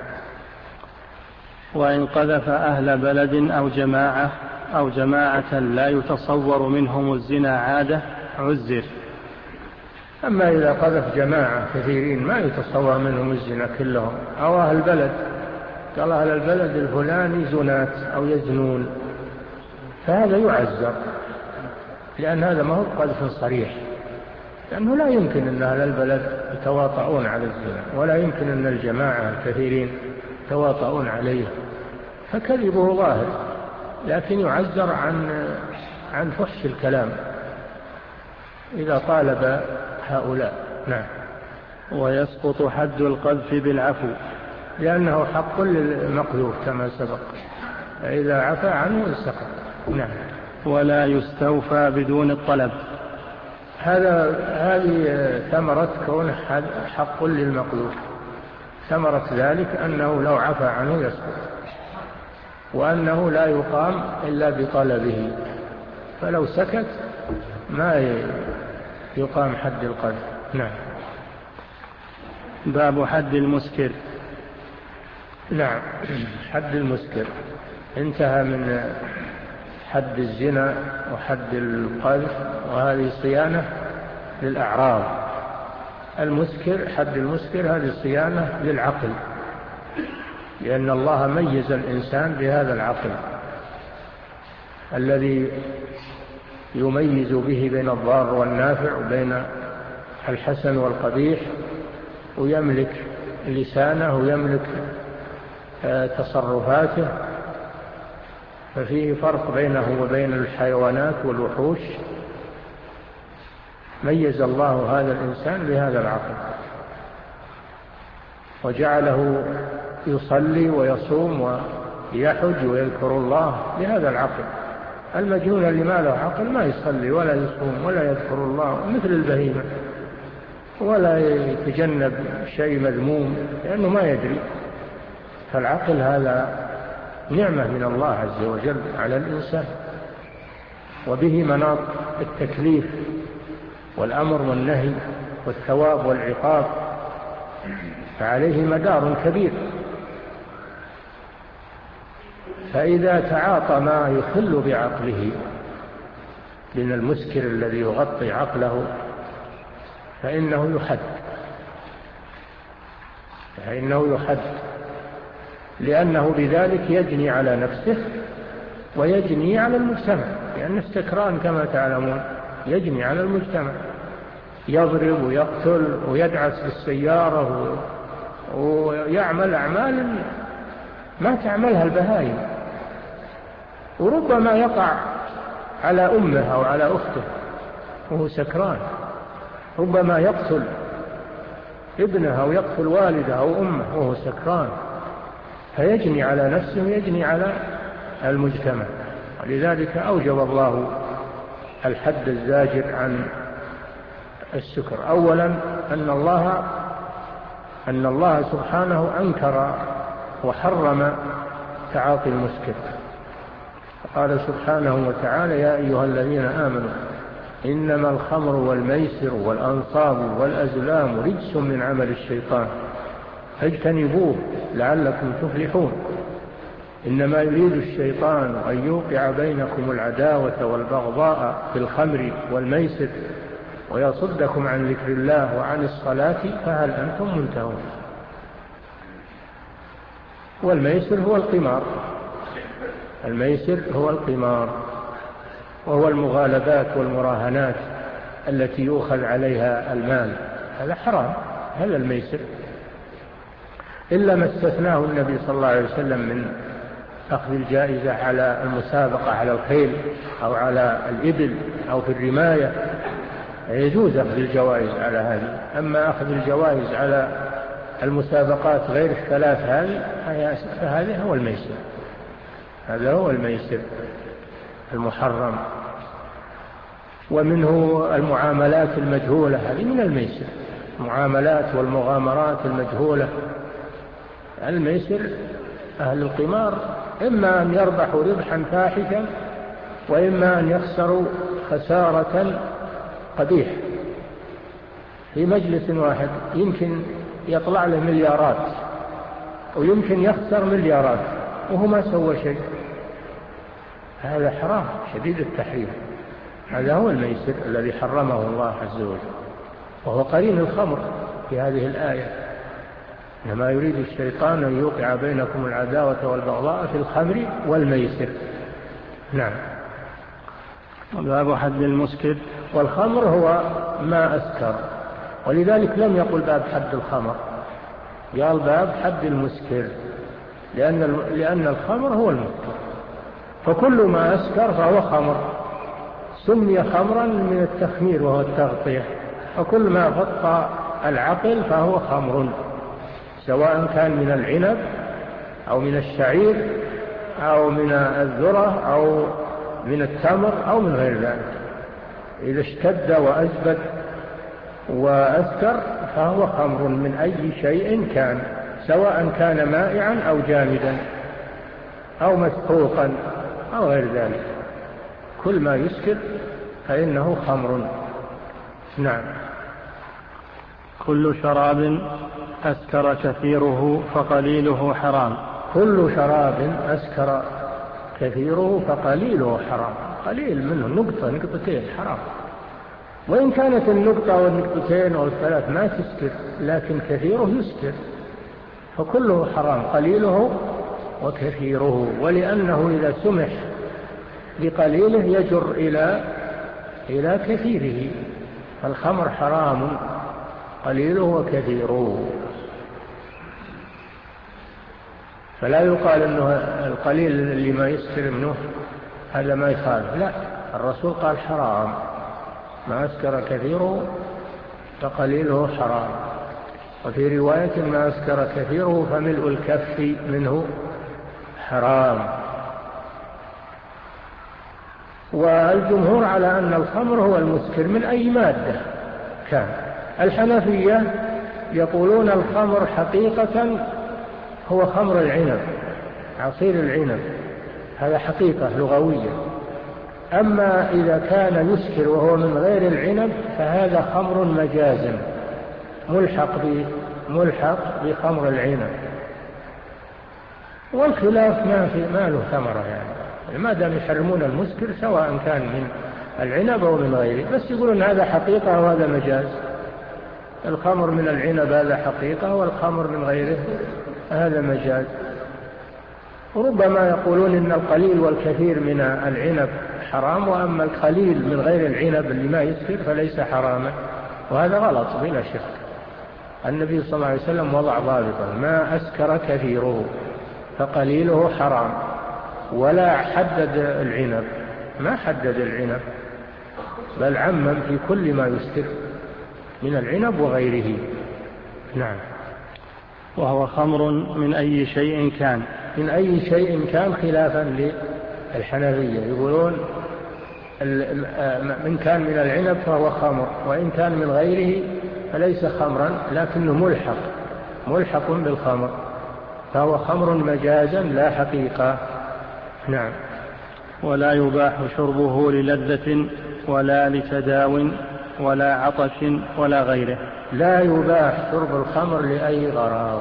وإن قذف أهل بلد أو جماعة أو جماعة لا يتصور منهم الزنا عادة عزر. أما إذا قذف جماعة كثيرين ما يتصور منهم الزنا كلهم، أو أهل بلد، قال أهل البلد الفلاني زنات أو يزنون، فهذا يعزر، لأن هذا ما هو قذف صريح، لأنه لا يمكن أن أهل البلد يتواطؤون على الزنا، ولا يمكن أن الجماعة الكثيرين يتواطؤون عليه، فكذبه ظاهر، لكن يعزر عن عن فحش الكلام إذا طالب هؤلاء. نعم. ويسقط حد القذف بالعفو، لأنه حق للمقذوف كما سبق، فإذا عفى عنه سقط. نعم. ولا يستوفى بدون الطلب. هذا هذه ثمرة كون حق للمقذوف، ثمرة ذلك أنه لو عفى عنه يسقط، وأنه لا يقام إلا بطلبه، فلو سكت ما يقام حد القذف. نعم. باب حد المسكر. نعم. حد المسكر انتهى من حد الزنا وحد القذف، وهذه صيانة للأعراض. المسكر، حد المسكر هذه صيانة للعقل، لأن الله ميز الإنسان بهذا العقل الذي يميز به بين الضار والنافع وبين الحسن والقبيح، ويملك لسانه ويملك تصرفاته، ففيه فرق بينه وبين الحيوانات والوحوش. ميز الله هذا الإنسان بهذا العقل وجعله يصلي ويصوم ويحج ويذكر الله بهذا العقل. المجنون اللي ما له عقل ما يصلي ولا يصوم ولا يذكر الله، مثل البهيمة، ولا يتجنب شيء مذموم لأنه ما يدري. فالعقل هذا نعمة من الله عز وجل على الإنسان، وبه مناط التكليف والأمر والنهي والثواب والعقاب، فعليه مدار كبير. فإذا تعاطى ما يخل بعقله من المسكر الذي يغطي عقله فإنه يحد فإنه يحد لأنه بذلك يجني على نفسه ويجني على المجتمع، لأن السكران كما تعلمون يجني على المجتمع، يضرب ويقتل ويدعس بالسيارة ويعمل أعمال ما تعملها البهائم، وربما يقع على أمه أو على أخته وهو سكران، ربما يقتل ابنه أو يقتل والده أو أمه وهو سكران، فيجني على نفسه ويجني على المجتمع. ولذلك أوجب الله الحد الزاجر عن السكر. أولا أن الله أن الله سبحانه أنكر وحرم تعاطي المسكر، قال سبحانه وتعالى: يا أيها الذين آمنوا إنما الخمر والميسر والأنصاب والأزلام رجس من عمل الشيطان فاجتنبوه لعلكم تفلحون. إنما يريد الشيطان أن يوقع بينكم العداوة والبغضاء في الخمر والميسر ويصدكم عن ذكر الله وعن الصلاة فهل أنتم منتهون. والميسر هو القمار، الميسر هو القمار وهو المغالبات والمراهنات التي يؤخذ عليها المال، هذا حرام، هذا الميسر، إلا ما استثناه النبي صلى الله عليه وسلم من أخذ الجائزة على المسابقة على الخيل أو على الإبل أو في الرماية، يجوز أخذ الجوائز على هذه. أما أخذ الجوائز على المسابقات غير الثلاث هذه فهذا هو الميسر، هذا هو الميسر المحرم. ومنه المعاملات المجهولة، هذه من الميسر، المعاملات والمغامرات المجهولة. الميسر أهل القمار إما أن يربحوا ربحا فاحشا وإما أن يخسروا خسارة قبيح. في مجلس واحد يمكن يطلع له مليارات ويمكن يخسر مليارات وهو ما سوى شيء، هذا حرام شديد التحريم. هذا هو الميسر الذي حرمه الله عز وجل، وهو قرين الخمر في هذه الآية: إنما يريد الشيطان أن يوقع بينكم العداوة والبغضاء في الخمر والميسر. نعم. باب حد المسكر. والخمر هو ما أسكر، ولذلك لم يقل باب حد الخمر، قال باب حد المسكر، لأن لأن الخمر هو المسكر، فكل ما أسكر فهو خمر، سمي خمرا من التخمير وهو التغطية، وكل ما غطى العقل فهو خمر، سواء كان من العنب أو من الشعير أو من الذرة أو من التمر أو من غير ذلك. إذا اشتد وأزبد وأسكر فهو خمر من أي شيء كان، سواء كان مائعا أو جامدا أو مسحوقا أو غير ذلك، كل ما يسكر فإنه خمر. نعم. كل شراب أسكر كثيره فقليله حرام. كل شراب أسكر كثيره فقليله حرام، قليل منه نقطة نقطتين حرام، وإن كانت النقطة والنقطتين والثلاث ما تسكر لكن كثيره يسكر، فكله حرام قليله وكثيره. ولأنه إذا سمح بقليله يجر إلى إلى كثيره، فالخمر حرام قليله وكثيره، فلا يقال أنه القليل اللي ما يسكر منه هذا ما يخالف، لا، الرسول قال حرام، ما أسكر كثيره فقليله حرام. وفي رواية ما أسكر كثيره فملء الكف منه حرام. والجمهور على أن الخمر هو المسكر من أي مادة كان. الحنفية يقولون الخمر حقيقة هو خمر العنب، عصير العنب، هذا حقيقة لغوية. أما إذا كان يسكر وهو من غير العنب فهذا خمر مجازم ملحق ملحق بخمر العنب. والخلاف ما في ما له ثمرة، يعني ما دام يحرمون المسكر سواء كان من العنب أو من غيره، بس يقولون هذا حقيقة وهذا مجاز. الخمر من العنب هذا حقيقة والخمر من غيره هذا مجاز. وربما يقولون إن القليل والكثير من العنب حرام، وأما القليل من غير العنب اللي ما يسكر فليس حراما، وهذا غلط بلا شك. النبي صلى الله عليه وسلم وضع ضابطا: ما أسكر كثيره فقليله حرام، ولا حدد العنب، ما حدد العنب، بل عمم في كل ما يسكر من العنب وغيره. نعم. وهو خمر من أي شيء كان، من أي شيء كان، خلافا للحنفية، يقولون من كان من العنب فهو خمر، وإن كان من غيره فليس خمرا لكنه ملحق ملحق بالخمر، فهو خمر مجازا لا حقيقة. نعم. ولا يباح شربه للذة ولا لتداو ولا عطش ولا غيره. لا يباح شرب الخمر لأي غراض،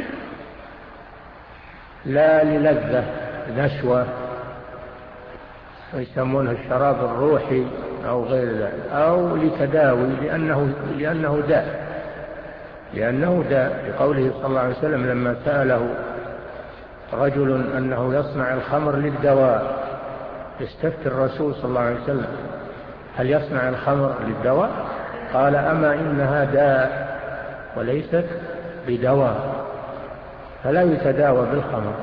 لا للذة نشوة ويسمونه الشراب الروحي أو غير ذلك، أو لتداوي لأنه, لأنه داء لأنه داء لقوله صلى الله عليه وسلم لما سأله رجل أنه يصنع الخمر للدواء، استفتى الرسول صلى الله عليه وسلم هل يصنع الخمر للدواء؟ قال أما إنها داء وليست بدواء، فلا يتداوى بالخمر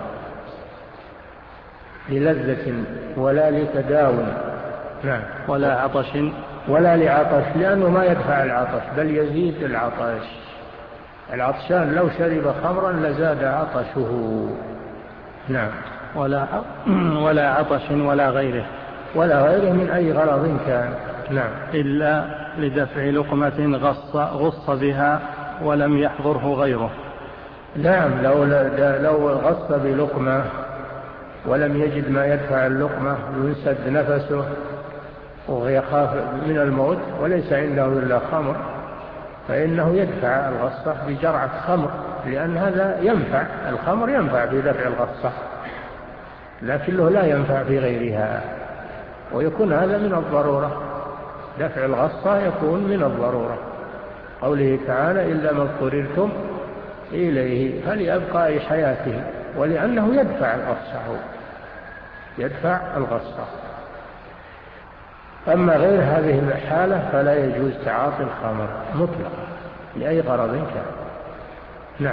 للذة ولا لتداو. نعم. ولا عطش ولا لعطش، لأنه ما يدفع العطش بل يزيد العطش. العطشان لو شرب خمرا لزاد عطشه. نعم. ولا ولا عطش ولا غيره، ولا غيره من أي غرض كان. نعم. إلا لدفع لقمة غص, غص بها ولم يحضره غيره. نعم. لو, لو غص بلقمة ولم يجد ما يدفع اللقمة ويسد نفسه ويخاف من الموت وليس عنده إلا خمر، فإنه يدفع الغصة بجرعة خمر، لأن هذا ينفع، الخمر ينفع في دفع الغصة لكنه لا ينفع في غيرها، ويكون هذا من الضرورة، دفع الغصة يكون من الضرورة، قوله تعالى إلا ما اضطررتم إليه فليبقى حياته، ولأنه يدفع الغصة يدفع الغصة. أما غير هذه الحالة فلا يجوز تعاطي الخمر مطلقا لأي غرض كان. نعم.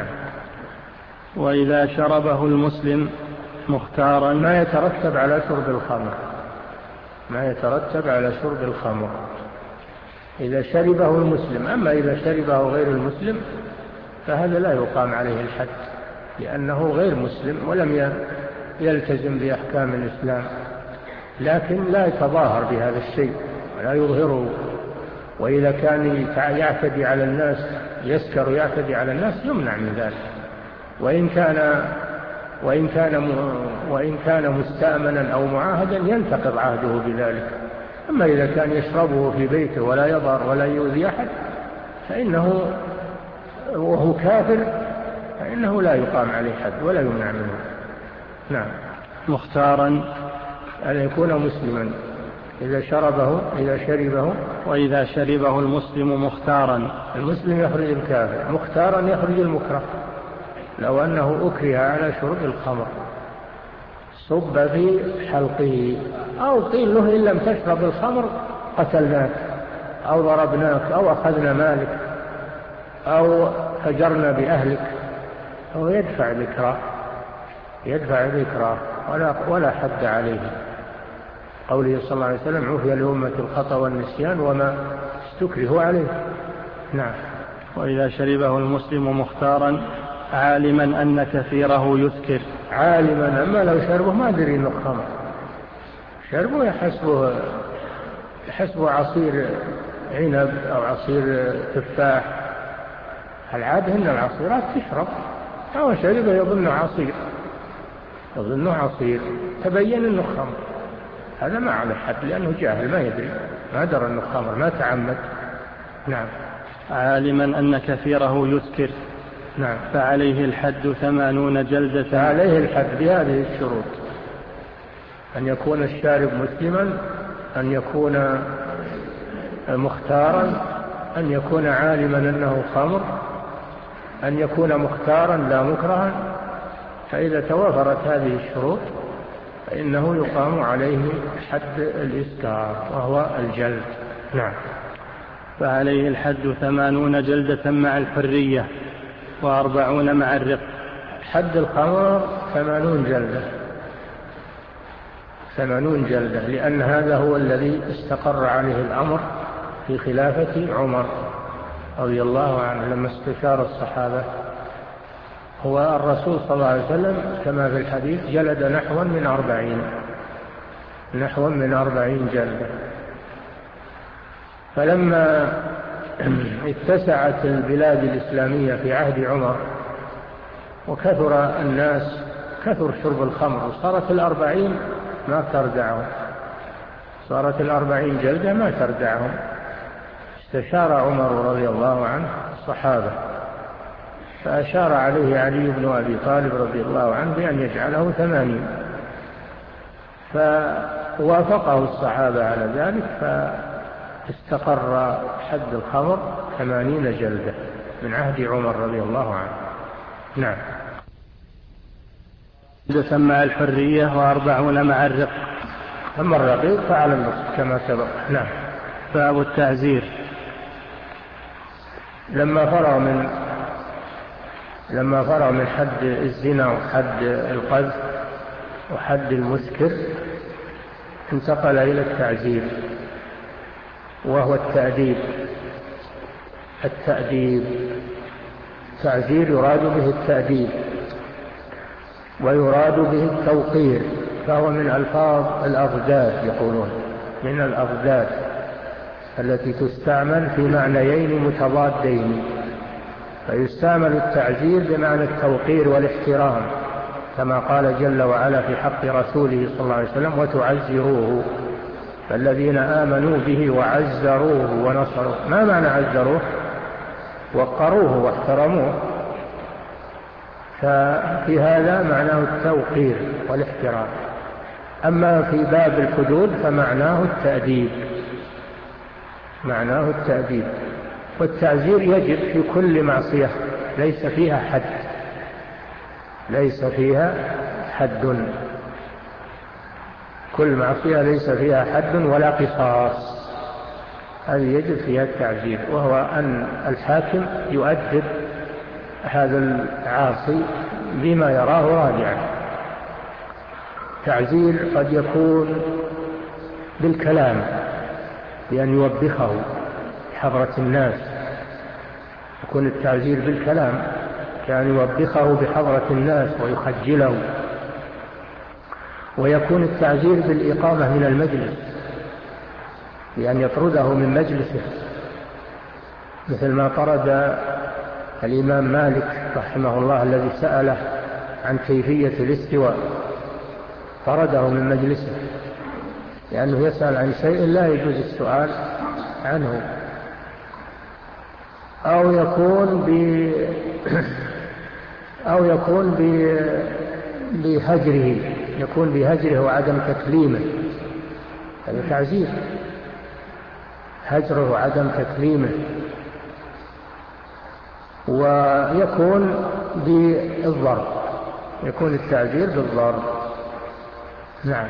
وإذا شربه المسلم مختارا، ما يترتب على شرب الخمر ما يترتب على شرب الخمر إذا شربه المسلم. أما إذا شربه غير المسلم فهذا لا يقام عليه الحد، لأنه غير مسلم ولم يلتزم بأحكام الإسلام، لكن لا يتظاهر بهذا الشيء ولا يظهره. وإذا كان يعتدي على الناس، يسكر يعتدي على الناس، يمنع من ذلك، وإن كان وإن كان وإن كان مستأمنا أو معاهدا ينتقض عهده بذلك. أما إذا كان يشربه في بيته ولا يضر ولا يؤذي أحد فإنه وهو كافر فإنه لا يقام عليه حد ولا يمنع منه. نعم. مختارا أن يكون مسلما إذا شربه إذا شربه وإذا شربه المسلم مختارا، المسلم يخرج الكافر، مختارا يخرج المكره. لو أنه أكره على شرب الخمر صب في حلقه أو قيل له إن لم تشرب الخمر قتلناك أو ضربناك أو أخذنا مالك أو فجرنا بأهلك، هو يدفع ذكرى يدفع ذكرى ولا, ولا حد عليه. قوله صلى الله عليه وسلم عفي لأمة الخطأ والنسيان وما استكره عليه. نعم. وإذا شربه المسلم مختارا عالما أن كثيره يسكر، عالما. أما لو شربه ما أدري إنه خمر، شربه يحسبه يحسبه عصير عنب أو عصير تفاح، العادة إن العصيرات تشرب، أو شربه يظنه عصير يظنه عصير تبين إنه خمر، هذا ما على حد لأنه جاهل ما يدري، ما درى إنه خمر، ما تعمد. نعم. عالما أن كثيره يسكر. نعم. فعليه الحد ثمانون جلدة. فعليه الحد بهذه الشروط: أن يكون الشارب مسلما، أن يكون مختارا، أن يكون عالما أنه خمر، أن يكون مختارا لا مكرها. فإذا توافرت هذه الشروط فإنه يقام عليه حد الإسكار وهو الجلد. نعم. فعليه الحد ثمانون جلدة مع الحرية وأربعون مع الرق. حد الخمر ثمانون جلدة، ثمانون جلدة، لأن هذا هو الذي استقر عليه الأمر في خلافة عمر رضي الله عنه لما استشار الصحابة. هو الرسول صلى الله عليه وسلم كما في الحديث جلد نحو من أربعين نحو من أربعين جلدة. فلما اتسعت البلاد الإسلامية في عهد عمر وكثر الناس، كثر شرب الخمر، وصارت الأربعين ما تردعهم، صارت الأربعين جلدة ما تردعهم. استشار عمر رضي الله عنه الصحابة فأشار عليه علي بن أبي طالب رضي الله عنه بأن يجعله ثمانين، فوافقه الصحابة على ذلك، فاستقر حد الخمر ثمانين جلدة من عهد عمر رضي الله عنه. نعم. مع الحرية وأربعون مع الرق. أما الرقيق فعلى النصف كما سبق. نعم. باب التعزير. لما فرغ من لما فرغ من حد الزنا وحد القذف وحد المسكر انتقل إلى التعزير، وهو التأديب. التأديب التعزير يراد به التأديب ويراد به التوقير، فهو من ألفاظ الأضداد، يقولون من الأضداد التي تستعمل في معنيين متضادين. فيستعمل التعزير بمعنى التوقير والاحترام، كما قال جل وعلا في حق رسوله صلى الله عليه وسلم: وتعزروه. فالذين آمنوا به وعزروه ونصروه. ما معنى عزروه؟ وقروه واحترموه. ففي هذا معناه التوقير والاحترام. أما في باب الحدود فمعناه التأديب معناه التأديب والتعزير يجب في كل معصية ليس فيها حد ليس فيها حد كل معصية ليس فيها حد ولا قصاص، هذه يجب فيها التعزير، وهو أن الحاكم يؤدب هذا العاصي بما يراه راجعا. تعزير قد يكون بالكلام، بأن يوبخه حضرة الناس، يكون التعزير بالكلام كأن يوبخه بحضرة الناس ويخجله. ويكون التعزير بالإقامة من المجلس، بأن يطرده من مجلسه، مثل ما طرد الإمام مالك رحمه الله الذي سأله عن كيفية الاستواء، طرده من مجلسه لأنه يسأل عن شيء لا يجوز السؤال عنه. أو يكون ب أو يكون ب... بهجره يكون بهجره وعدم تكليمه، هذا تعزير، هجره وعدم تكليمه. ويكون بالضرب، يكون التعزير بالضرب. نعم.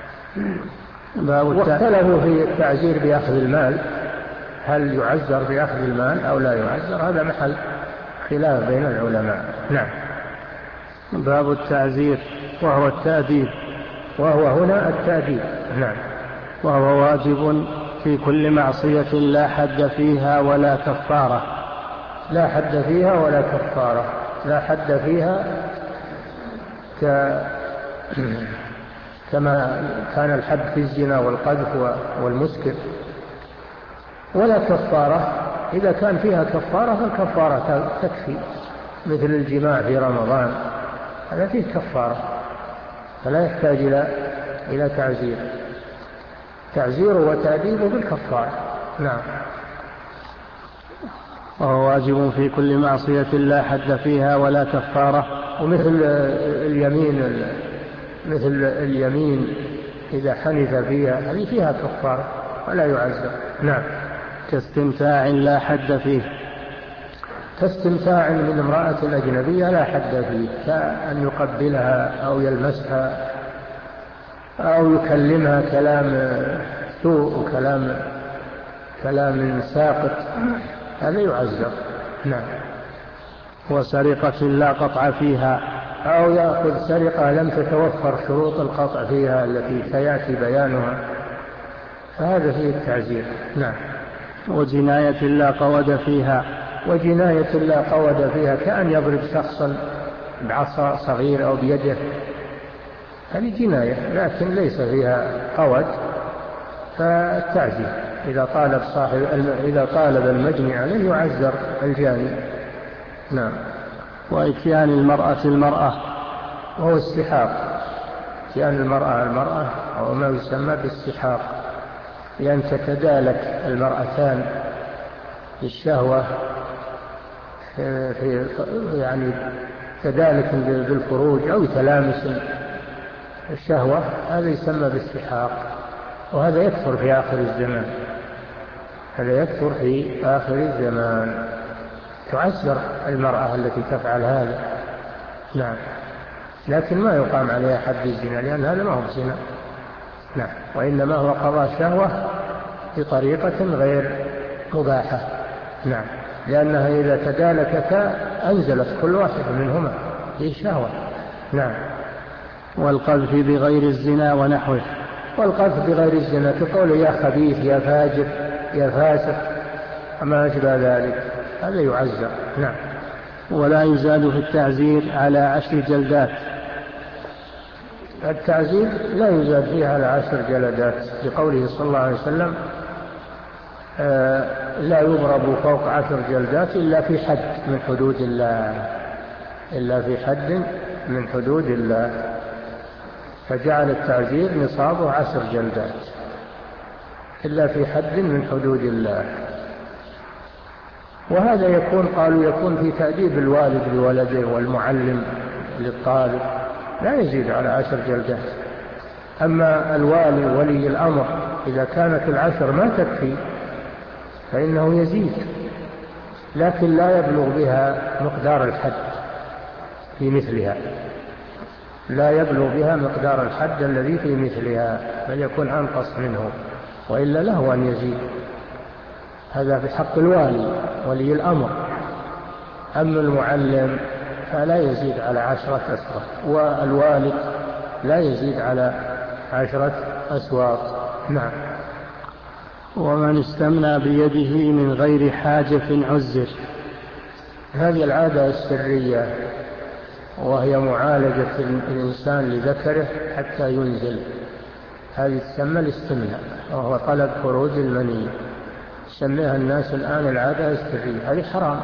واختلفوا في التعزير بأخذ المال، هل يعزر بأخذ المال أو لا يعزر، هذا محل خلاف بين العلماء. نعم. باب التعزير وهو التأديب، وهو هنا التأديب. نعم. وهو واجب في كل معصية لا حد فيها ولا كفارة. لا حد فيها ولا كفارة. لا حد فيها ك... كما كان الحد في الزنا والقذف والمسكر، ولا كفارة. إذا كان فيها كفارة فالكفارة تكفي، مثل الجماع في رمضان هذا فيه كفارة، فلا يحتاج إلى إلى تعزير. تعزير وتأديب بالكفارة. نعم. وهو واجب في كل معصية لا حد فيها ولا كفارة. ومثل اليمين مثل اليمين إذا حنث فيها هذه فيها كفارة ولا يعزر. نعم. كاستمتاع لا حد فيه. كاستمتاع من امرأة أجنبية لا حد فيه، كأن يقبلها أو يلمسها أو يكلمها كلام سوء وكلام كلام ساقط، هذا يعزر. نعم. وسرقة لا قطع فيها. أو يأخذ سرقة لم تتوفر شروط القطع فيها التي سيأتي بيانها، فهذا فيه التعزير. نعم. وجناية لا قود فيها. وجناية لا قود فيها كأن يضرب شخصا بعصا صغير أو بيده، هذه جناية لكن ليس فيها قود، فالتعزير إذا طالب صاحب إذا طالب المجني عليه يعزر الجاني. نعم. وإتيان المرأة المرأة، وهو السحاق، إتيان المرأة المرأة أو ما يسمى بالسحاق، لأن تتدالك المرأتان بالشهوة في يعني تدالك بالفروج أو تلامس الشهوة، هذا يسمى بالسحاق، وهذا يكثر في آخر الزمان، هذا يكثر في آخر الزمان، تعزر المرأة التي تفعل هذا. نعم. لكن ما يقام عليها حد الزنا، لأن هذا ما هو زنا. نعم. وإنما هو قضاء شهوة بطريقة غير مباحة. نعم. لأنها إذا تدالكتا أنزلت كل واحد منهما في شهوة. نعم. والقذف بغير الزنا ونحوه. والقذف بغير الزنا تقول يا خبيث يا فاجر يا فاسق وما أشبه ذلك، هذا يعزر. نعم. ولا يزاد في التعزير على عشر جلدات. التعزير لا يزاد فيها على عشر جلدات، لقوله صلى الله عليه وسلم آه لا يضرب فوق عشر جلدات إلا في حد من حدود الله، إلا في حد من حدود الله، فجعل التعزير نصابه عشر جلدات إلا في حد من حدود الله. وهذا يكون قالوا يكون في تأديب الوالد لولده والمعلم للطالب، لا يزيد على عشر جلدات. أما الوالي ولي الأمر إذا كانت العشر ما تكفي فإنه يزيد، لكن لا يبلغ بها مقدار الحد في مثلها، لا يبلغ بها مقدار الحد الذي في مثلها، بل يكون أنقص منه، وإلا له أن يزيد. هذا في حق الوالي ولي الأمر. أما المعلم فلا يزيد على عشرة أسواق، والوالد لا يزيد على عشرة أسواق. نعم. ومن استمنى بيده من غير حاجة عزر. هذه العادة السرية، وهي معالجة الإنسان لذكره حتى ينزل، هذه تسمى الاستمناء، وهو طلب خروج المني، يسميها الناس الآن العادة السرية. هذه حرام،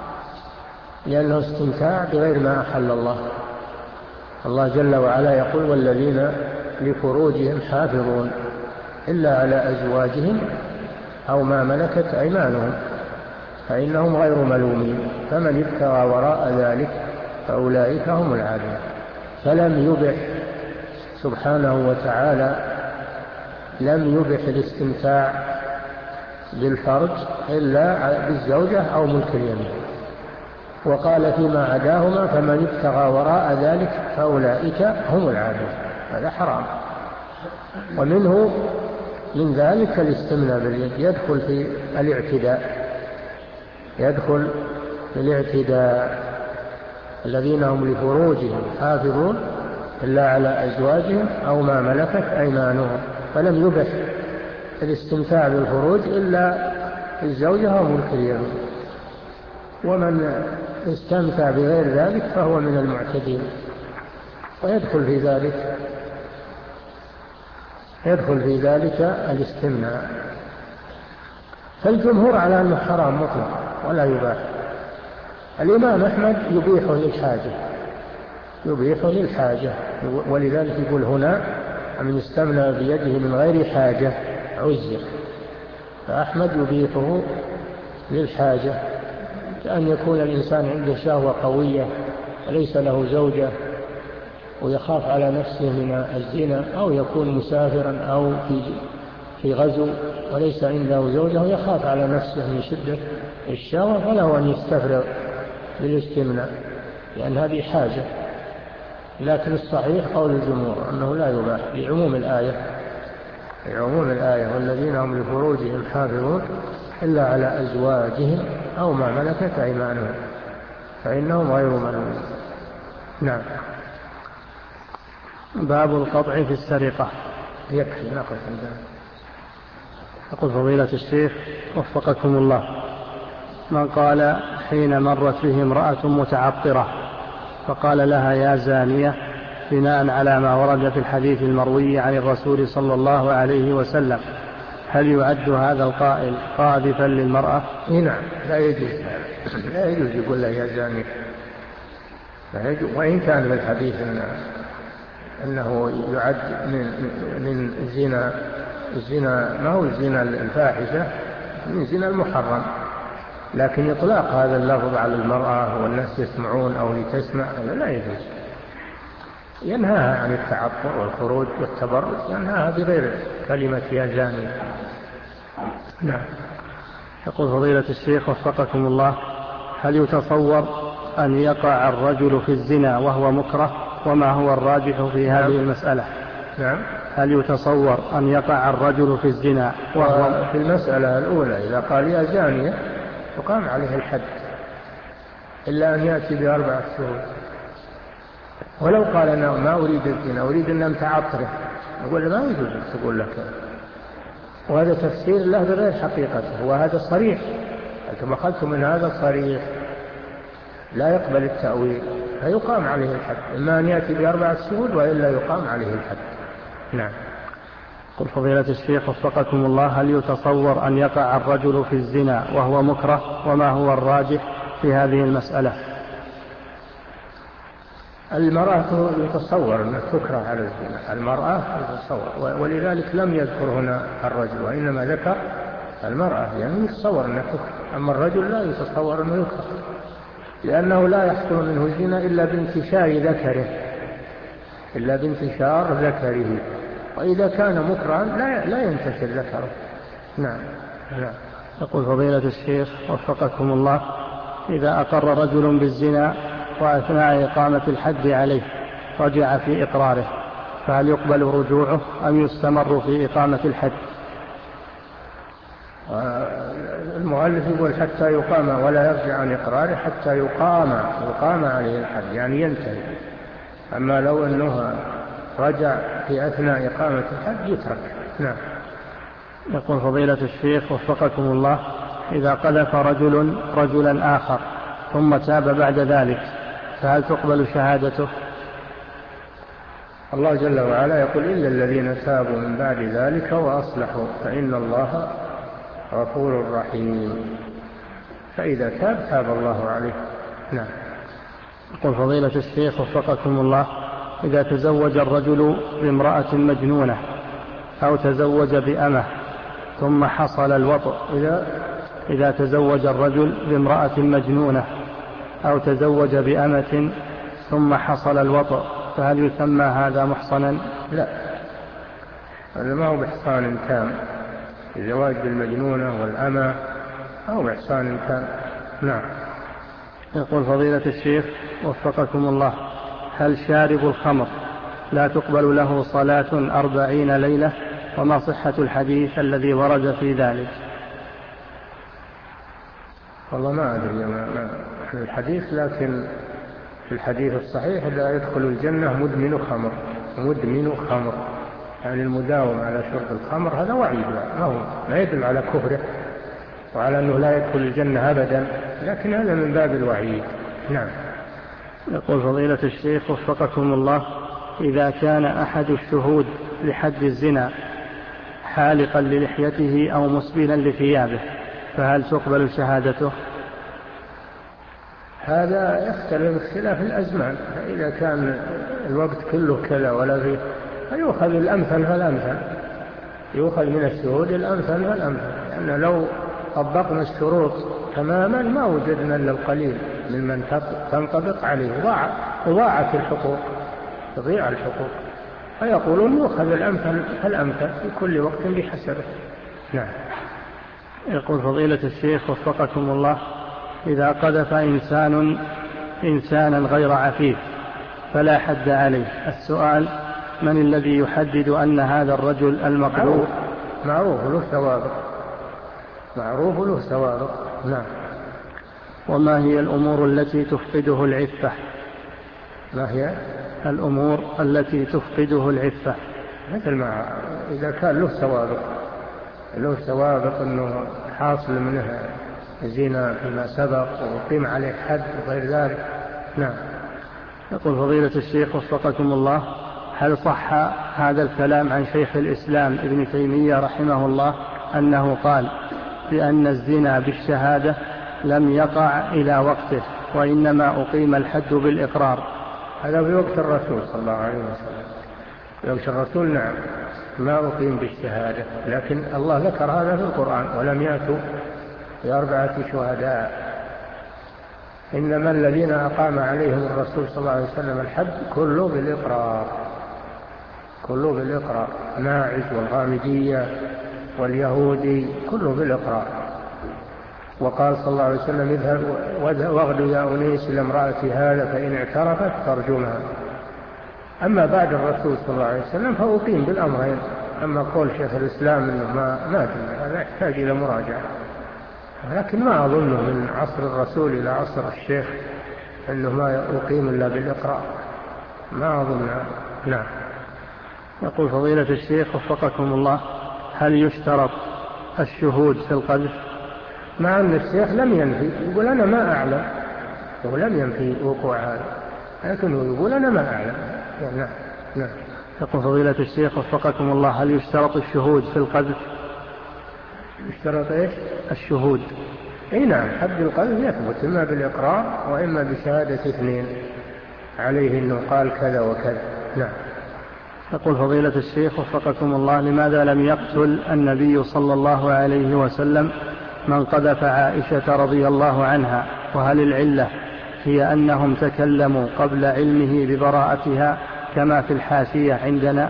لأنه استمتاع بغير ما أحل الله. الله جل وعلا يقول والذين لفروجهم حافظون إلا على أزواجهم أو ما ملكت أيمانهم فإنهم غير ملومين، فمن ابتغى وراء ذلك فأولئك هم العادون. فلم يبح سبحانه وتعالى لم يبح الاستمتاع بالفرج إلا بالزوجة أو ملك اليمين، وقال فيما عداهما فمن ابتغى وراء ذلك فأولئك هم العادون، هذا حرام. ومنه من ذلك الاستمناء باليد، يدخل في الاعتداء، يدخل في الاعتداء. الذين هم لفروجهم حافظون إلا على أزواجهم أو ما ملكت أيمانهم، فلم يبح الاستمتاع بالفروج إلا الزوجة أو ملك اليمين. ومن استمتع بغير ذلك فهو من المعتدين، ويدخل في ذلك يدخل في ذلك الاستمناء. فالجمهور على أنه حرام مطلق ولا يباح. الإمام أحمد يبيحه للحاجة، يبيحه للحاجة، ولذلك يقول هنا من استمنى بيده من غير حاجة عزر. فأحمد يبيحه للحاجة، كأن يكون الإنسان عنده شهوة قوية وليس له زوجة ويخاف على نفسه من الزنا، أو يكون مسافرا أو في في غزو وليس عنده زوجة ويخاف على نفسه من شدة الشهوة، فله أن يستفرغ بالاستمناء، لأن هذه حاجة. لكن الصحيح قول الجمهور أنه لا يباح لعموم الآية، لعموم الآية والذين هم لفروجهم حافظون إلا على أزواجهم أو ما ملكت أيمانهم فإنهم غير ملومين. نعم. باب القطع في السرقة. يكفي نقف عندنا. يقول فضيلة الشيخ وفقكم الله: من قال حين مرت به امرأة متعطرة فقال لها يا زانية بناء على ما ورد في الحديث المروي عن الرسول صلى الله عليه وسلم، هل يعد هذا القائل قاذفا للمرأة؟ نعم، لا يجوز لا يجوز يقول لها يا زانية، وإن كان في الحديث إنه, إنه يعد من, من الزنا الزنا ما هو الزنا الفاحشة، من زنا المحرم، لكن إطلاق هذا اللفظ على المرأة والناس يسمعون أو لتسمع لا يجوز. ينهاها عن التعطر والخروج والتبرج، ينهاها بغير كلمة يا زاني. نعم. يقول فضيلة الشيخ وفقكم الله: هل يتصور أن يقع الرجل في الزنا وهو مكره، وما هو الراجح في نعم. هذه المسألة؟ نعم. هل يتصور أن يقع الرجل في الزنا وهو في المسألة الأولى إذا قال يا زانية يقام عليه الحد، إلا أن يأتي بأربعة شهود. ولو قال أنا ما أريد الزنا، أريد أن أمتعطره، أقول ما يجوز تقول لك، وهذا تفسير له بغير حقيقته، وهذا صريح، أنتم أخذتم من هذا صريح لا يقبل التأويل، فيقام عليه الحد، إما أن يأتي بأربعة شهود وإلا يقام عليه الحد. نعم. قل فضيلة الشيخ وفقكم الله: هل يتصور أن يقع الرجل في الزنا وهو مكره، وما هو الراجح في هذه المسألة؟ المرأة يتصور أن تكره على الزنا، المرأة يتصور، ولذلك لم يذكر هنا الرجل وإنما ذكر المرأة، يعني يتصور أنها تكره، أما الرجل لا يتصور أنه يكره، لأنه لا يحصل منه الزنا إلا بانتشار ذكره إلا بانتشار ذكره وإذا كان مكرها لا لا ينتشر ذكره. نعم. نعم. يقول فضيلة الشيخ وفقكم الله: إذا أقر رجل بالزنا وأثناء إقامة الحد عليه رجع في إقراره، فهل يقبل رجوعه أم يستمر في إقامة الحد؟ المؤلف يقول حتى يقام، ولا يرجع عن إقراره حتى يقام يقام عليه الحد، يعني ينتهي. أما لو أنه رجع في أثناء إقامة الحد يترك. نعم. يقول فضيلة الشيخ وفقكم الله: إذا قذف رجل رجلا آخر ثم تاب بعد ذلك فهل تقبل شهادته؟ الله جل وعلا يقول إلا الذين تابوا من بعد ذلك وأصلحوا فإن الله غفور رحيم، فإذا تاب تاب الله عليه. نعم. يقول فضيلة الشيخ وفقكم الله: إذا تزوج الرجل بامرأة مجنونة أو تزوج بأمة ثم حصل الوطء إذا, إذا تزوج الرجل بامرأة مجنونة أو تزوج بأمة ثم حصل الوطء فهل يسمى هذا محصنا؟ لا، هذا ما هو بإحصان تام، الزواج بالمجنونة والأمة أو بإحصان تام. نعم. يقول فضيلة الشيخ وفقكم الله: هل شارب الخمر لا تقبل له صلاة أربعين ليلة، وما صحة الحديث الذي ورد في ذلك؟ والله ما أدري ما ما في الحديث، لكن في الحديث الصحيح لا يدخل الجنة مدمن خمر. مدمن خمر يعني المداوم على شرب الخمر، هذا وعيد، ما هو لا يدل على كفره وعلى أنه لا يدخل الجنة أبدا، لكن هذا من باب الوعيد. نعم. يقول فضيلة الشيخ وفقكم الله: إذا كان أحد الشهود لحد الزنا حالقا للحيته أو مسبلا لثيابه فهل تقبل شهادته؟ هذا يختلف اختلاف الأزمان، إذا كان الوقت كله كذا ولا فيه فيؤخذ الأمثل فالأمثل، يؤخذ من الشهود الأمثل فالأمثل، لأن لو طبقنا الشروط تماما ما وجدنا إلا القليل ممن تنطبق عليه، وضاعت الحقوق، تضيع الحقوق، فيقولون يؤخذ الأمثل فالأمثل في كل وقت بحسبه. نعم. يقول فضيلة الشيخ وفقكم الله: إذا قذف إنسان إنسانا غير عفيف فلا حد عليه، السؤال: من الذي يحدد أن هذا الرجل المقذوف معروف له سوابق؟ معروف له سوابق. نعم. وما هي الأمور التي تفقده العفة؟ ما هي الأمور التي تفقده العفة؟ مثل ما إذا كان له سوابق له سوابق أنه حاصل منه زنا فيما سبق وقيم عليه حد وغير ذلك. نعم. يقول فضيلة الشيخ وفقكم الله: هل صح هذا الكلام عن شيخ الإسلام ابن تيمية رحمه الله أنه قال بأن الزنا بالشهادة لم يقع إلى وقته وإنما أقيم الحد بالإقرار؟ هذا في وقت الرسول صلى الله عليه وسلم. في وقت الرسول نعم ما أقيم بالشهادة، لكن الله ذكر هذا في القرآن: ولم يأتوا بأربعة شهداء. إنما الذين أقام عليهم الرسول صلى الله عليه وسلم الحد كله بالإقرار، كله بالإقرار، ماعز والغامدية واليهودي كله بالإقرار. وقال صلى الله عليه وسلم: اذهب واغدوا يا أنيس إلى امرأة هذا فإن اعترفت فارجمها. أما بعد الرسول صلى الله عليه وسلم فأقيم بالأمرين. أما قول شيخ الإسلام إنه ما ما هذا يحتاج إلى مراجعة، لكن ما أظنه من عصر الرسول إلى عصر الشيخ أنه ما يقيم إلا بالإقرار، ما أظن. نعم. يقول فضيلة الشيخ وفقكم الله: هل يشترط الشهود في القذف؟ مع أن الشيخ لم ينفي، يقول أنا ما أعلم، ولم ينفي وقوع هذا، لكنه يقول أنا ما أعلم. نعم. نعم. يقول فضيلة الشيخ وفقكم الله: هل يشترط الشهود في القذف؟ يشترط إيش؟ الشهود. اي نعم، حد القذف يثبت اما بالاقرار واما بشهاده اثنين عليه انه قال كذا وكذا. نعم. يقول فضيلة الشيخ وفقكم الله: لماذا لم يقتل النبي صلى الله عليه وسلم من قذف عائشة رضي الله عنها؟ وهل العلة هي أنهم تكلموا قبل علمه ببراءتها كما في الحاشية عندنا؟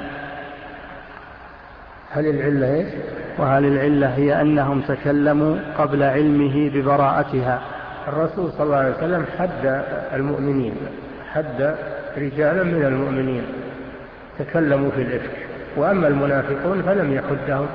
هل العلة إيش؟ وهل العلة هي أنهم تكلموا قبل علمه ببراءتها؟ الرسول صلى الله عليه وسلم حد المؤمنين، حد رجالا من المؤمنين تكلموا في الإفك، وأما المنافقون فلم يحدهم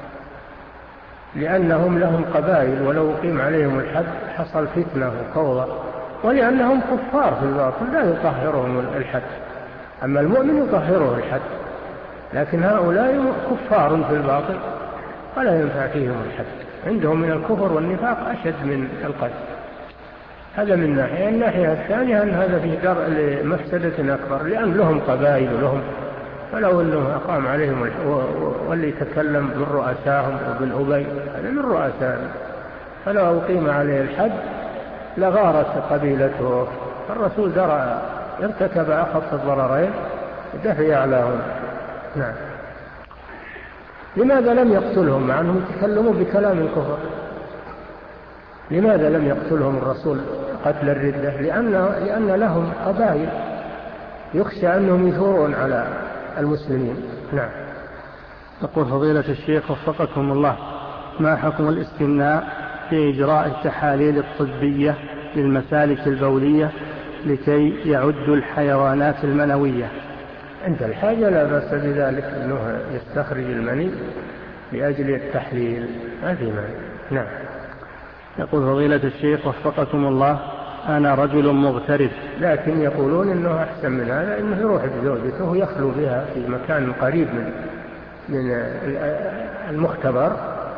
لأنهم لهم قبائل ولو قيم عليهم الحد حصل فتنة وفوضى، ولأنهم كفار في الباطل لا يطهرهم الحد. أما المؤمن يطهره الحد، لكن هؤلاء كفار في الباطل ولا ينفع فيهم الحد، عندهم من الكفر والنفاق أشد من القتل. هذا من ناحية. الناحية الثانية أن هذا في درء لمفسدة أكبر، لأن لهم قبائل ولهم، فلو أنه أقام عليهم واللي يتكلم من رؤساهم وابن أبي هذا من رؤساهم، فلو أقيم عليه الحد لغارت قبيلته. الرسول درى ارتكب أخف الضررين دفع أعلاهم. نعم. لماذا لم يقتلهم مع أنهم يتكلموا بكلام الكفر؟ لماذا لم يقتلهم الرسول قتل الردة؟ لأن, لأن لهم قبائل يخشى أنهم يثورون على المسلمين. نعم. يقول فضيلة الشيخ وفقكم الله: ما حكم الاستمناء في إجراء التحاليل الطبية للمسالك البولية لكي يعد الحيوانات المنوية؟ عند الحاجة لا بأس بذلك، أنه يستخرج المني لأجل التحليل، ما في مانع. نعم. يقول فضيلة الشيخ وفقكم الله: أنا رجل مغترب، لكن يقولون أنه أحسن من هذا أنه يروح بزوجته ويخلو بها في مكان قريب من من المختبر،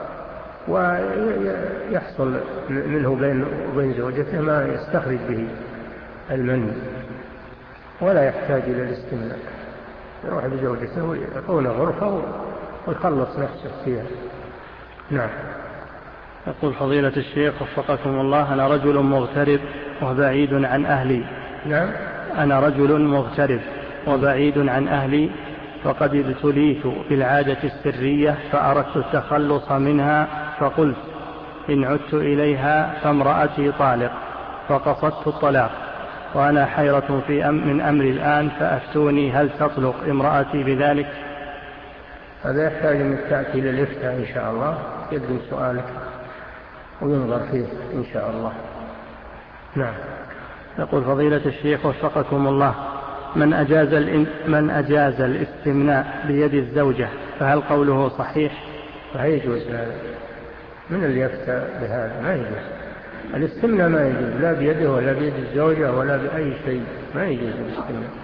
ويحصل منه بين وبين زوجته ما يستخرج به المني، ولا يحتاج إلى الاستمناء. يروح بزوجته ويعطونه غرفة ويخلص نفسه فيها. نعم. يقول فضيلة الشيخ وفقكم الله: أنا رجل مغترب وبعيد عن أهلي. نعم. أنا رجل مغترب وبعيد عن أهلي، وقد ابتليت بالعادة السرية فأردت التخلص منها، فقلت إن عدت إليها فامرأتي طالق، فقصدت الطلاق، وأنا حيرة في أم من أمري الآن، فأفتوني هل تطلق امرأتي بذلك؟ هذا يحتاج أن تأتي للإفتاء إن شاء الله، يقدم سؤالك وينظر فيه إن شاء الله. نعم. يقول فضيلة الشيخ وفقكم الله: من أجاز, من أجاز الاستمناء بيد الزوجة فهل قوله صحيح؟ فهي يجوز هذا. من اللي يفتى بهذا؟ ما يجوز الاستمناء، ما يجوز لا بيده ولا بيد الزوجة ولا بأي شيء، ما يجوز الاستمناء.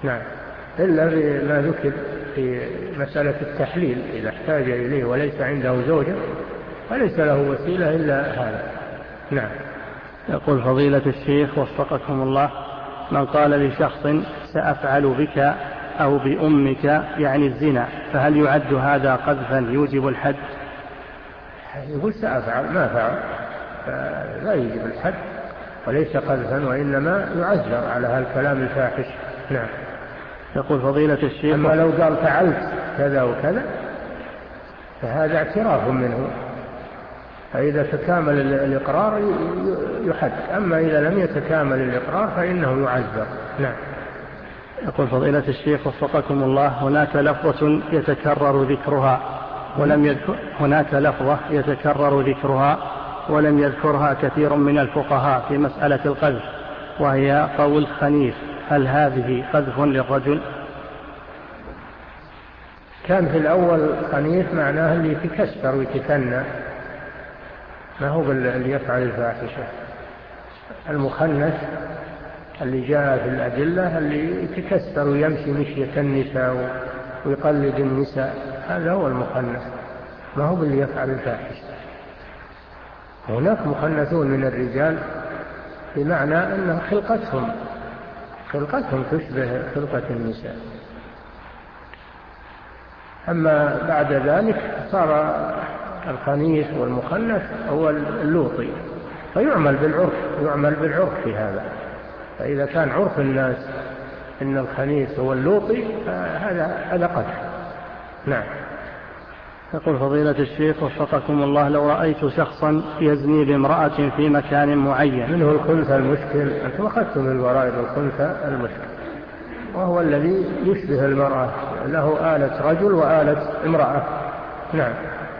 نعم، إلا ما ذكر في مسألة التحليل إذا احتاج إليه وليس عنده زوجة فليس له وسيلة إلا هذا. نعم. يقول فضيلة الشيخ وفقكم الله: من قال لشخص سأفعل بك أو بأمك يعني الزنا، فهل يعد هذا قذفا يوجب الحد؟ يقول سأفعل ما فعل لا يوجب الحد وليس قذفا، وإنما يعذر على هالكلام الفاحش. نعم. يقول فضيلة الشيخ: أما لو قال فعلت كذا وكذا فهذا اعتراف منه، فإذا تكامل الإقرار يحد، أما إذا لم يتكامل الإقرار فإنه يعذر. نعم. يقول فضيلة الشيخ وفقكم الله: هناك لفظة يتكرر ذكرها ولم يذكر هناك لفظة يتكرر ذكرها ولم يذكرها كثير من الفقهاء في مسألة القذف، وهي قول خنيف، هل هذه قذف للرجل؟ كان في الأول خنيف معناه اللي يتكسر ويتثنى، ما هو اللي يفعل الفاحشة. المخنث اللي جاء في الأدلة اللي يتكسر ويمشي مشية النساء ويقلد النساء، هذا هو المخنث، ما هو اللي يفعل الفاحشة. هناك مخنثون من الرجال بمعنى أن خلقتهم خلقتهم تشبه خلقة النساء، أما بعد ذلك صار الخنيث والمخنث هو اللوطي، فيعمل بالعرف يعمل بالعرف في هذا. فإذا كان عرف الناس إن الخنيث هو اللوطي هذا هذا قذف. نعم. يقول فضيلة الشيخ وفقكم الله: لو رأيت شخصا يزني بامرأة في مكان معين. منه الخنثى المشكل، أنتم أخذتم الورائد الخنثى المشكل، وهو الذي يشبه المرأة، له آلة رجل وآلة امرأة. نعم.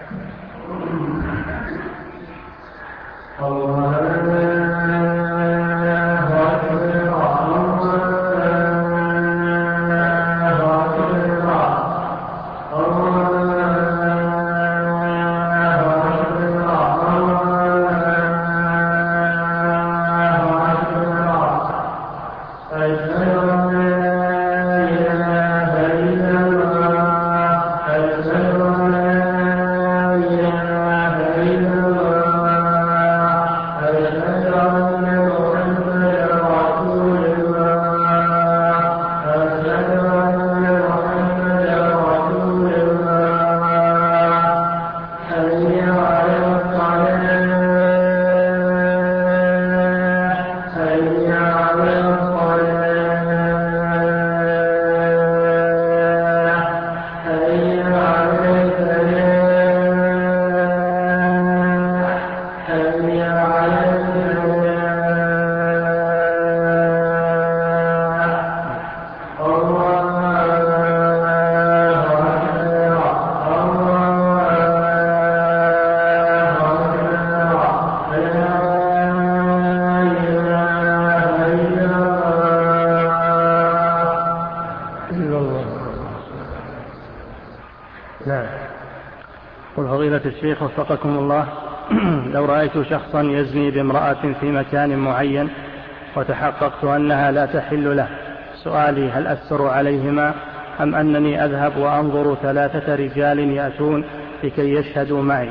الشيخ وفقكم الله: لو رأيت شخصا يزني بامرأة في مكان معين وتحققت أنها لا تحل له، سؤالي: هل أستر عليهما أم أنني أذهب وأنظر ثلاثة رجال يأتون لكي يشهدوا معي؟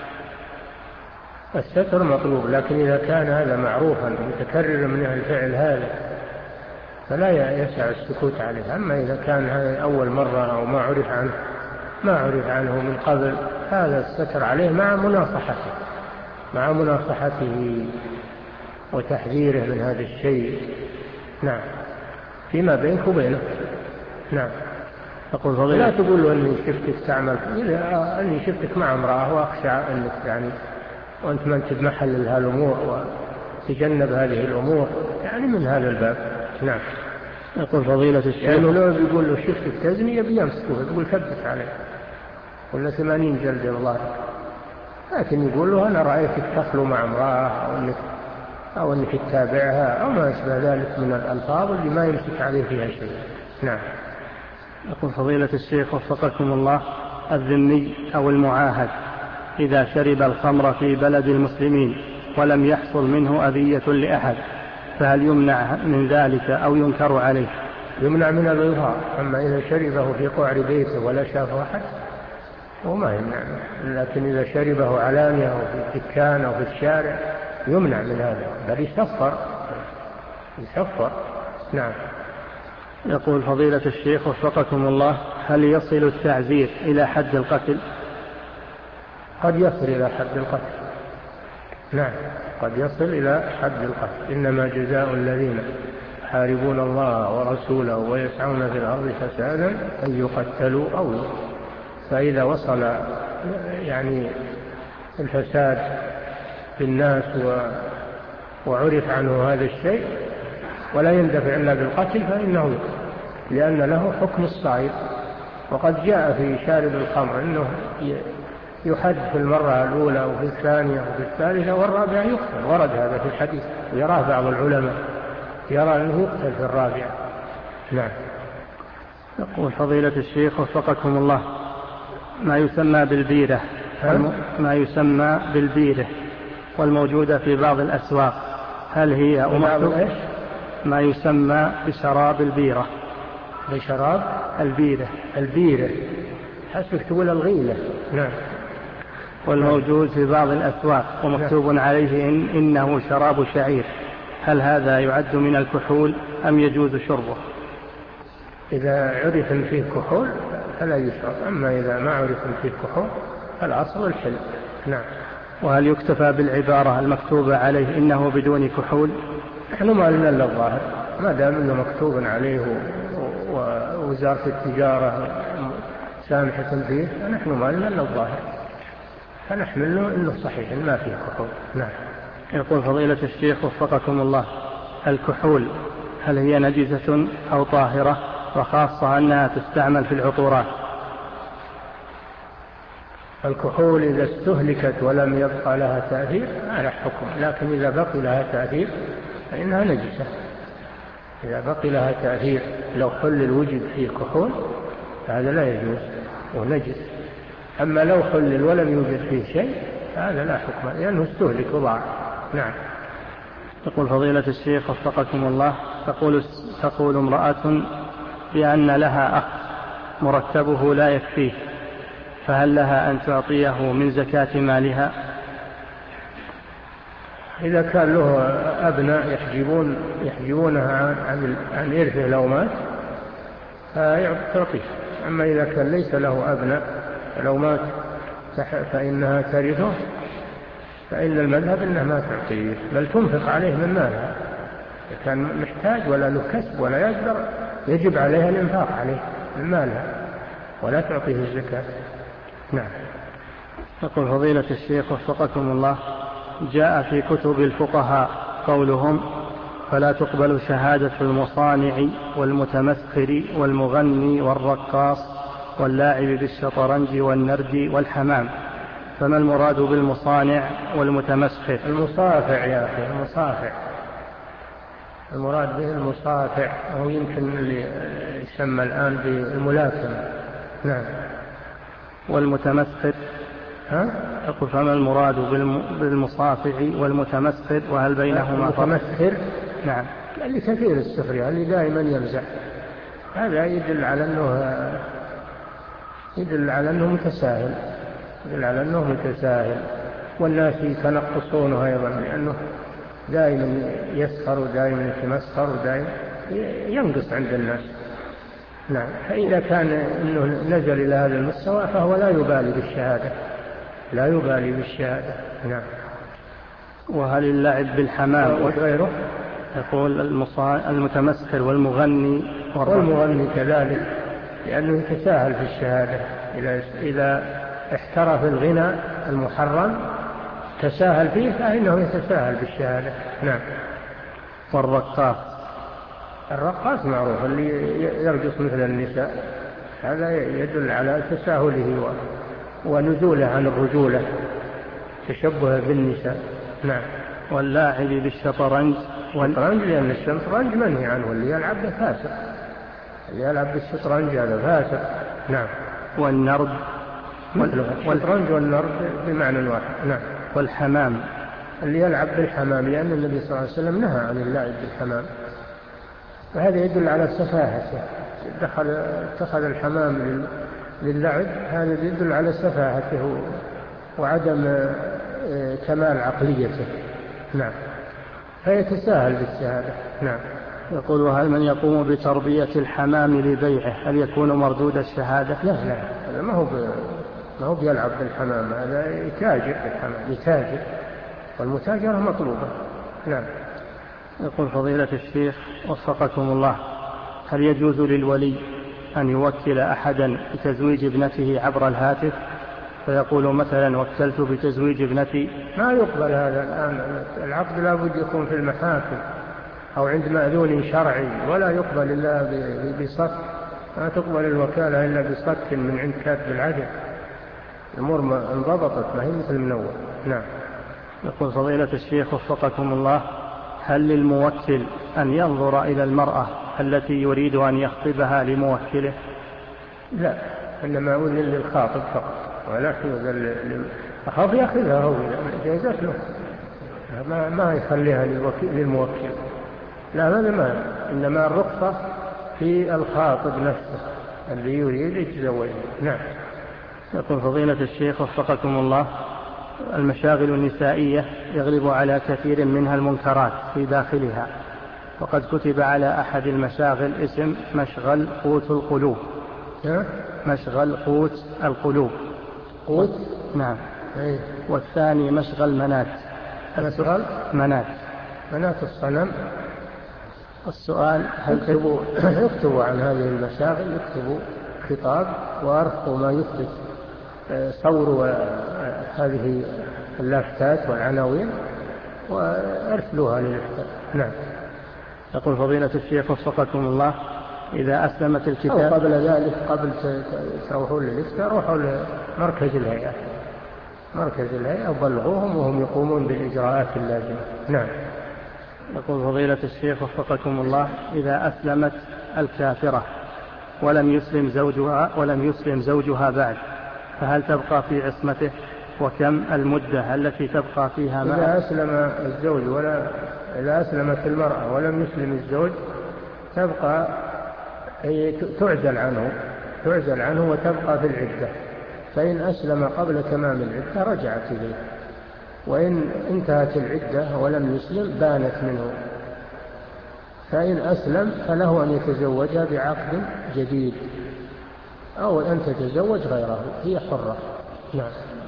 الستر مطلوب، لكن إذا كان هذا معروفا متكرر من الفعل هذا فلا يسع السكوت عليه. أما إذا كان هذا أول مرة أو ما عرف عنه ما عرف عنه من قبل، هذا الستر عليه مع مناصحته مع مناصحته وتحذيره من هذا الشيء. نعم، فيما بينك وبينه. نعم. تقول فضيلة: لا تقول له أني شفتك تعمل، أني شفتك مع امرأة وأخشى أنك يعني وأنت ما أنت بمحل هالأمور وتجنب هذه الأمور، يعني من هذا الباب. نعم. يقول فضيلة الشيخ: يعني لو بيقول له شفتك تزني يبي يمسكه، يقول ثبت عليه ولا ثمانين جلد الله، لكن يقول له أنا رأيتك تخلو مع امرأة أو أنك, أو أنك تتابعها أو ما أشبه ذلك من الألفاظ اللي ما يمسك عليه فيها شيء. نعم. يقول فضيلة الشيخ وفقكم الله: الذمي أو المعاهد إذا شرب الخمر في بلد المسلمين ولم يحصل منه أذية لأحد، فهل يمنع من ذلك أو ينكر عليه؟ يمنع من الإظهار. أما إذا شربه في قعر بيته ولا شافه أحد وما يمنع، لكن إذا شربه علانية أو في الدكان أو في الشارع يمنع من هذا، بل يسفر يسفر. نعم. يقول فضيلة الشيخ وفقكم الله، هل يصل التعزير إلى حد القتل؟ قد يصل إلى حد القتل، نعم قد يصل إلى حد القتل. إنما جزاء الذين يحاربون الله ورسوله ويسعون في الأرض فسادا أن يقتلوا أو يقتلوا. فإذا وصل يعني الفساد في الناس وعرف عنه هذا الشيء ولا يندفع إلا بالقتل فإنه يقتل، لأن له حكم الصائر. وقد جاء في شارب الخمر أنه يحد في المرة الأولى وفي الثانية وفي الثالثة والرابعة يقتل، ورد هذا في الحديث، يراه بعض العلماء يرى أنه يقتل في الرابعة. نعم. يقول فضيلة الشيخ وفقكم الله، ما يسمى بالبيرة ما يسمى بالبيرة والموجودة في بعض الأسواق، هل هي أمثل ما يسمى بشراب البيرة؟ بشراب البيرة البيرة حسب تقول الغيلة. نعم. والموجود في بعض الأسواق ومكتوب عليه إن إنه شراب شعير، هل هذا يعد من الكحول أم يجوز شربه؟ إذا عرف فيه كحول فلا يشرب، أما إذا ما عرف فيه كحول فالأصل الحل. نعم. وهل يكتفى بالعبارة المكتوبة عليه إنه بدون كحول؟ نحن ما لنا إلا الظاهر، ما دام إنه مكتوب عليه ووزارة التجارة سامحة فيه فنحن ما لنا إلا الظاهر، فنحمل له إنه صحيح ما فيه كحول. نعم. يقول فضيلة الشيخ وفقكم الله، الكحول هل هي نجسة أو طاهرة، وخاصة أنها تستعمل في العطورات؟ الكحول إذا استهلكت ولم يبقى لها تأثير على حكم، لكن إذا بقي لها تأثير فإنها نجسة. إذا بقي لها تأثير لو حل الوجد فيه كحول هذا لا يجوز ونجس. أما لو حلل ولم يوجد فيه شيء هذا لا حكم لأنه استهلك وضاع. نعم. تقول فضيلة الشيخ وفقكم الله، تقول, تقول امرأة بأن لها أخ مرتبه لا يكفيه، فهل لها أن تعطيه من زكاة مالها؟ إذا كان له أبناء يحجبون يحجبونها عن عن إرثه لو مات تعطيه. أما إذا كان ليس له أبناء لو مات فإنها ترثه، فإن المذهب إنها ما تعطيه بل تنفق عليه من مالها. إذا كان محتاج ولا له كسب ولا يقدر يجب عليها الإنفاق عليه من مالها ولا تعطيه الزكاة. نعم. يقول فضيلة الشيخ وفقكم الله، جاء في كتب الفقهاء قولهم فلا تقبل شهادة المصانع والمتمسخر والمغني والرقاص واللاعب بالشطرنج والنرد والحمام، فما المراد بالمصانع والمتمسخر؟ المصافع يا أخي، المصافع المراد به المصافع، أو يمكن اللي يسمى الآن بالملاكمة. نعم. والمتمسخر ها؟ أقول فما المراد بالمصافع والمتمسخر وهل بينهما فرق؟ المتمسخر نعم اللي كثير السخرية اللي دائما يمزح، هذا يدل على أنه يدل على أنه متساهل يدل على أنه متساهل والناس يتنقصونه أيضا لأنه دائما يسخر ودائما يتمسخر ودائما ينقص عند الناس. نعم. فإذا كان أنه نزل إلى هذا المستوى فهو لا يبالي بالشهادة لا يبالي بالشهادة. نعم. وهل اللعب بالحمام وغيره؟ يقول المتمسخر والمغني والمغني كذلك لأنه يتساهل في الشهادة. إذا احترف الغنى المحرم تساهل فيه فإنه يتساهل بالشهادة. نعم. والرقاص الرقاص معروف اللي يرقص مثل النساء، هذا يدل على تساهله ونزوله عن الرجولة، تشبه بالنساء. نعم. واللاعب بالشطرنج والشطرنج لأن الشطرنج منهي عنه، واللي يلعب فاسق، اللي يلعب بالشطرنج هذا فاسق. نعم. والنرد مثله الشطرنج والنرد بمعنى واحد. نعم. والحمام اللي يلعب بالحمام لأن النبي صلى الله عليه وسلم نهى عن اللعب بالحمام وهذا يدل على سفاهته، دخل اتخذ الحمام للعب، هذا يدل على سفاهته وعدم كمال عقليته. نعم، فيتساهل بالشهادة. نعم. يقول: وهل من يقوم بتربية الحمام لبيعه هل يكون مردود الشهادة؟ لا لا، هذا ما هو ما هو بيلعب بالحمام، هذا يتاجر بالحمام، يتاجر، والمتاجرة مطلوبة. نعم. يقول: فضيلة الشيخ وفقكم الله، هل يجوز للولي أن يوكل أحدا بتزويج ابنته عبر الهاتف، فيقول مثلا: وكلت بتزويج ابنتي؟ ما يقبل هذا الآن، العقد لا بد يكون في المحاكم أو عند مأذون شرعي، ولا يقبل إلا بصك، ما تقبل الوكالة إلا بصك من عند كاتب العدل. الأمور انضبطت، ما هي مثل من أول. نعم. يقول: فضيلة الشيخ وفقكم الله، هل للموكل أن ينظر إلى المرأة التي يريد أن يخطبها لموكله؟ لا، إنما أذن للخاطب فقط، ولا يؤذن أخاف يأخذها هو جايزت له، ما, ما يخليها للموكل. لا، هذا ما، إنما الرخصة في الخاطب نفسه اللي يريد يتزوج. نعم. يقول: فضيلة الشيخ وفقكم الله، المشاغل النسائية يغلب على كثير منها المنكرات في داخلها، وقد كتب على أحد المشاغل اسم مشغل قوت القلوب. مشغل قوت القلوب. قوت؟ نعم. أيه. والثاني مشغل منات. مشغل منات منات الصنم. السؤال: هل يكتبوا, يكتبوا عن هذه المشاغل، يكتبوا خطاب وأرخوا ما يثبت صوروا هذه اللافتات والعناوين وأرسلوها للإفتاء. نعم. يقول: فضيلة الشيخ وفقكم الله، إذا أسلمت الكتاب أو قبل ذلك، قبل تروحون للإفتاء روحوا لمركز الهيئة، مركز الهيئة وبلغوهم وهم يقومون بالإجراءات اللازمة. نعم. يقول: فضيلة الشيخ وفقكم الله، إذا أسلمت الكافرة ولم يسلم زوجها ولم يسلم زوجها بعد، فهل تبقى في عصمته؟ وكم المدة التي تبقى فيها معه؟ إذا أسلم الزوج ولا إذا أسلمت المرأة ولم يسلم الزوج تبقى تعزل عنه تعزل عنه وتبقى في العدة، فإن أسلم قبل تمام العدة رجعت إليه، وإن انتهت العدة ولم يسلم بانت منه، فإن أسلم فله أن يتزوجها بعقد جديد أو أن تتزوج غيره، هي حرة. نعم.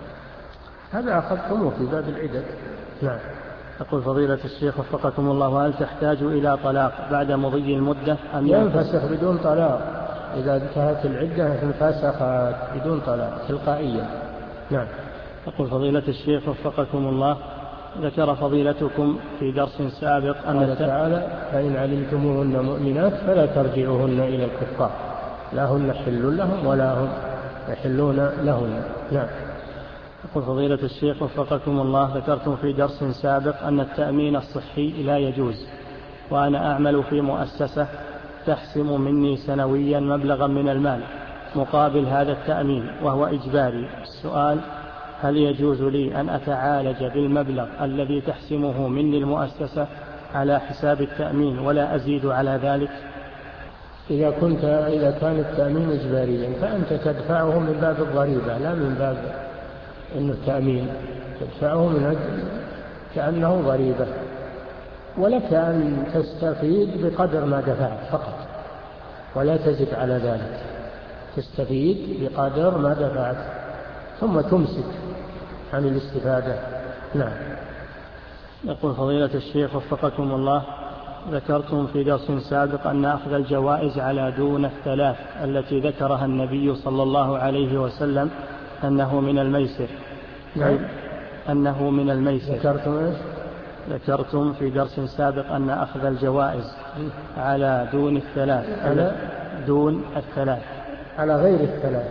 هذا أخذتموه في باب العدد. نعم. يقول: فضيلة الشيخ وفقكم الله، هل تحتاج إلى طلاق بعد مضي المدة أم ينفسخ بدون طلاق؟ إذا انتهت العدة انفسخت بدون طلاق تلقائيا. نعم. يقول: فضيلة الشيخ وفقكم الله، ذكر فضيلتكم في درس سابق أن قال تعالى: فإن علمتموهن مؤمنات فلا ترجعوهن إلى الكفار، لا هن حل لهم ولا هم يحلون لهن. نعم. يقول: فضيلة الشيخ وفقكم الله، ذكرتم في درس سابق أن التأمين الصحي لا يجوز، وأنا أعمل في مؤسسة تحسم مني سنويا مبلغا من المال مقابل هذا التأمين وهو إجباري. السؤال: هل يجوز لي أن أتعالج بالمبلغ الذي تحسمه مني المؤسسة على حساب التأمين ولا أزيد على ذلك؟ إذا كنت إذا كان التأمين إجباريا فأنت تدفعه من باب الضريبة، لا من باب إنه التأمين، تدفعه من أجل كأنه ضريبة، ولك أن تستفيد بقدر ما دفعت فقط ولا تزد على ذلك، تستفيد بقدر ما دفعت ثم تمسك عن الاستفادة. نعم. يقول: فضيلة الشيخ وفقكم الله، ذكرتم في درس سابق أن أخذ الجوائز على دون الثلاث التي ذكرها النبي صلى الله عليه وسلم أنه من الميسر. نعم. أنه من الميسر. ذكرتم إيش؟ ذكرتم في درس سابق أن أخذ الجوائز على دون الثلاث على دون الثلاث على غير الثلاث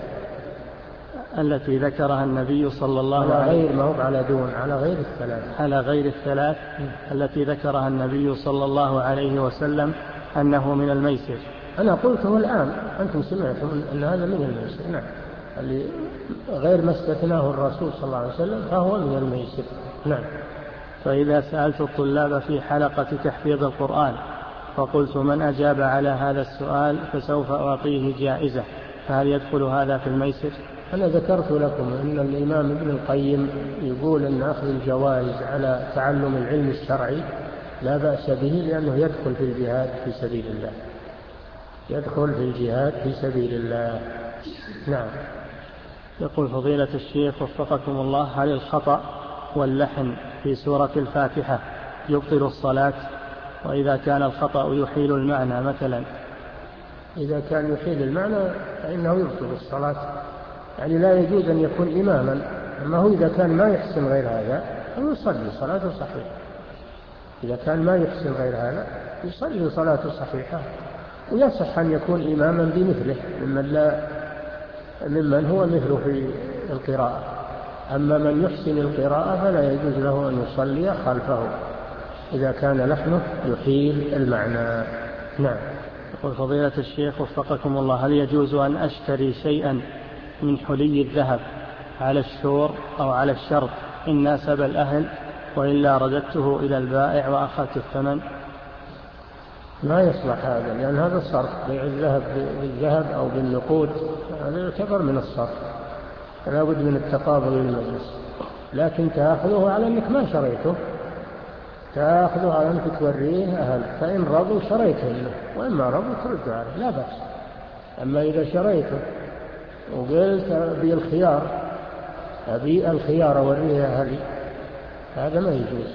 التي ذكرها النبي صلى الله على عليه غير ما هو على دون على غير الثلاث على غير الثلاث التي ذكرها النبي صلى الله عليه وسلم أنه من الميسر. أنا قلته الآن، أنتم سمعتم أن هذا من الميسر. نعم. اللي غير ما استثناه الرسول صلى الله عليه وسلم فهو من الميسر. نعم. فإذا سألت الطلاب في حلقة تحفيظ القرآن فقلت من أجاب على هذا السؤال فسوف أعطيه جائزة، فهل يدخل هذا في الميسر؟ أنا ذكرت لكم أن الإمام ابن القيم يقول أن أخذ الجوائز على تعلم العلم الشرعي لا بأس به، لأنه يدخل في الجهاد في سبيل الله، يدخل في الجهاد في سبيل الله. نعم. يقول فضيلة الشيخ وفقكم الله، هل الخطأ واللحن في سورة الفاتحة يبطل الصلاة؟ وإذا كان الخطأ يحيل المعنى مثلا؟ إذا كان يحيل المعنى فإنه يبطل الصلاة، يعني لا يجوز أن يكون إماما. أما هو إذا كان ما يحسن غير هذا فيصلي صلاته صحيحة. إذا كان ما يحسن غير هذا يصلي صلاته صحيحة، ويصح أن يكون إماما بمثله ممن, لا ممن هو مثله في القراءة. أما من يحسن القراءة فلا يجوز له أن يصلي خلفه إذا كان لحنه يحيل المعنى. نعم. يقول فضيلة الشيخ وفقكم الله، هل يجوز أن أشتري شيئا من حلي الذهب على الشور أو على الشرط إن ناسب الأهل، وإلا رددته إلى البائع وأخذت الثمن؟ ما يصلح هذا، لأن هذا الصرف، بيع الذهب بالذهب أو بالنقود هذا يعتبر من الصرف، فلا بد من التقابل المجلس. لكن تأخذه على أنك ما شريته، تأخذه على أنك توريه أهل، فإن رضوا شريته له، وإما رضوا ترد عليه لا بأس. أما إذا شريته وقلت أبي الخيار أبي الخيار أوريه أهلي، هذا ما يجوز،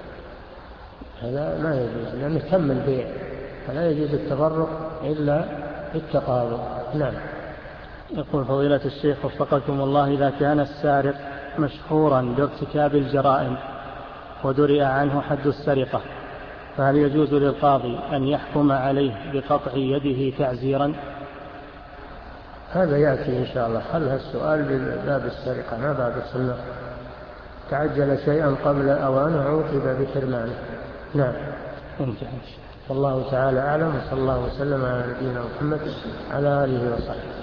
هذا ما يجوز، لأنه تم البيع، فلا يجوز التفرق إلا بالتقابل. نعم. يقول فضيلة الشيخ وفقكم الله، إذا كان السارق مشهورا بارتكاب الجرائم ودرئ عنه حد السرقة، فهل يجوز للقاضي أن يحكم عليه بقطع يده تعزيرا؟ هذا يأتي إن شاء الله، خلها السؤال بباب السرقة ما باب السنة. تعجل شيئا قبل أوانه عوقب بحرمانه. نعم. والله تعالى أعلم، وصلى الله وسلم على نبينا محمد على آله وصحبه.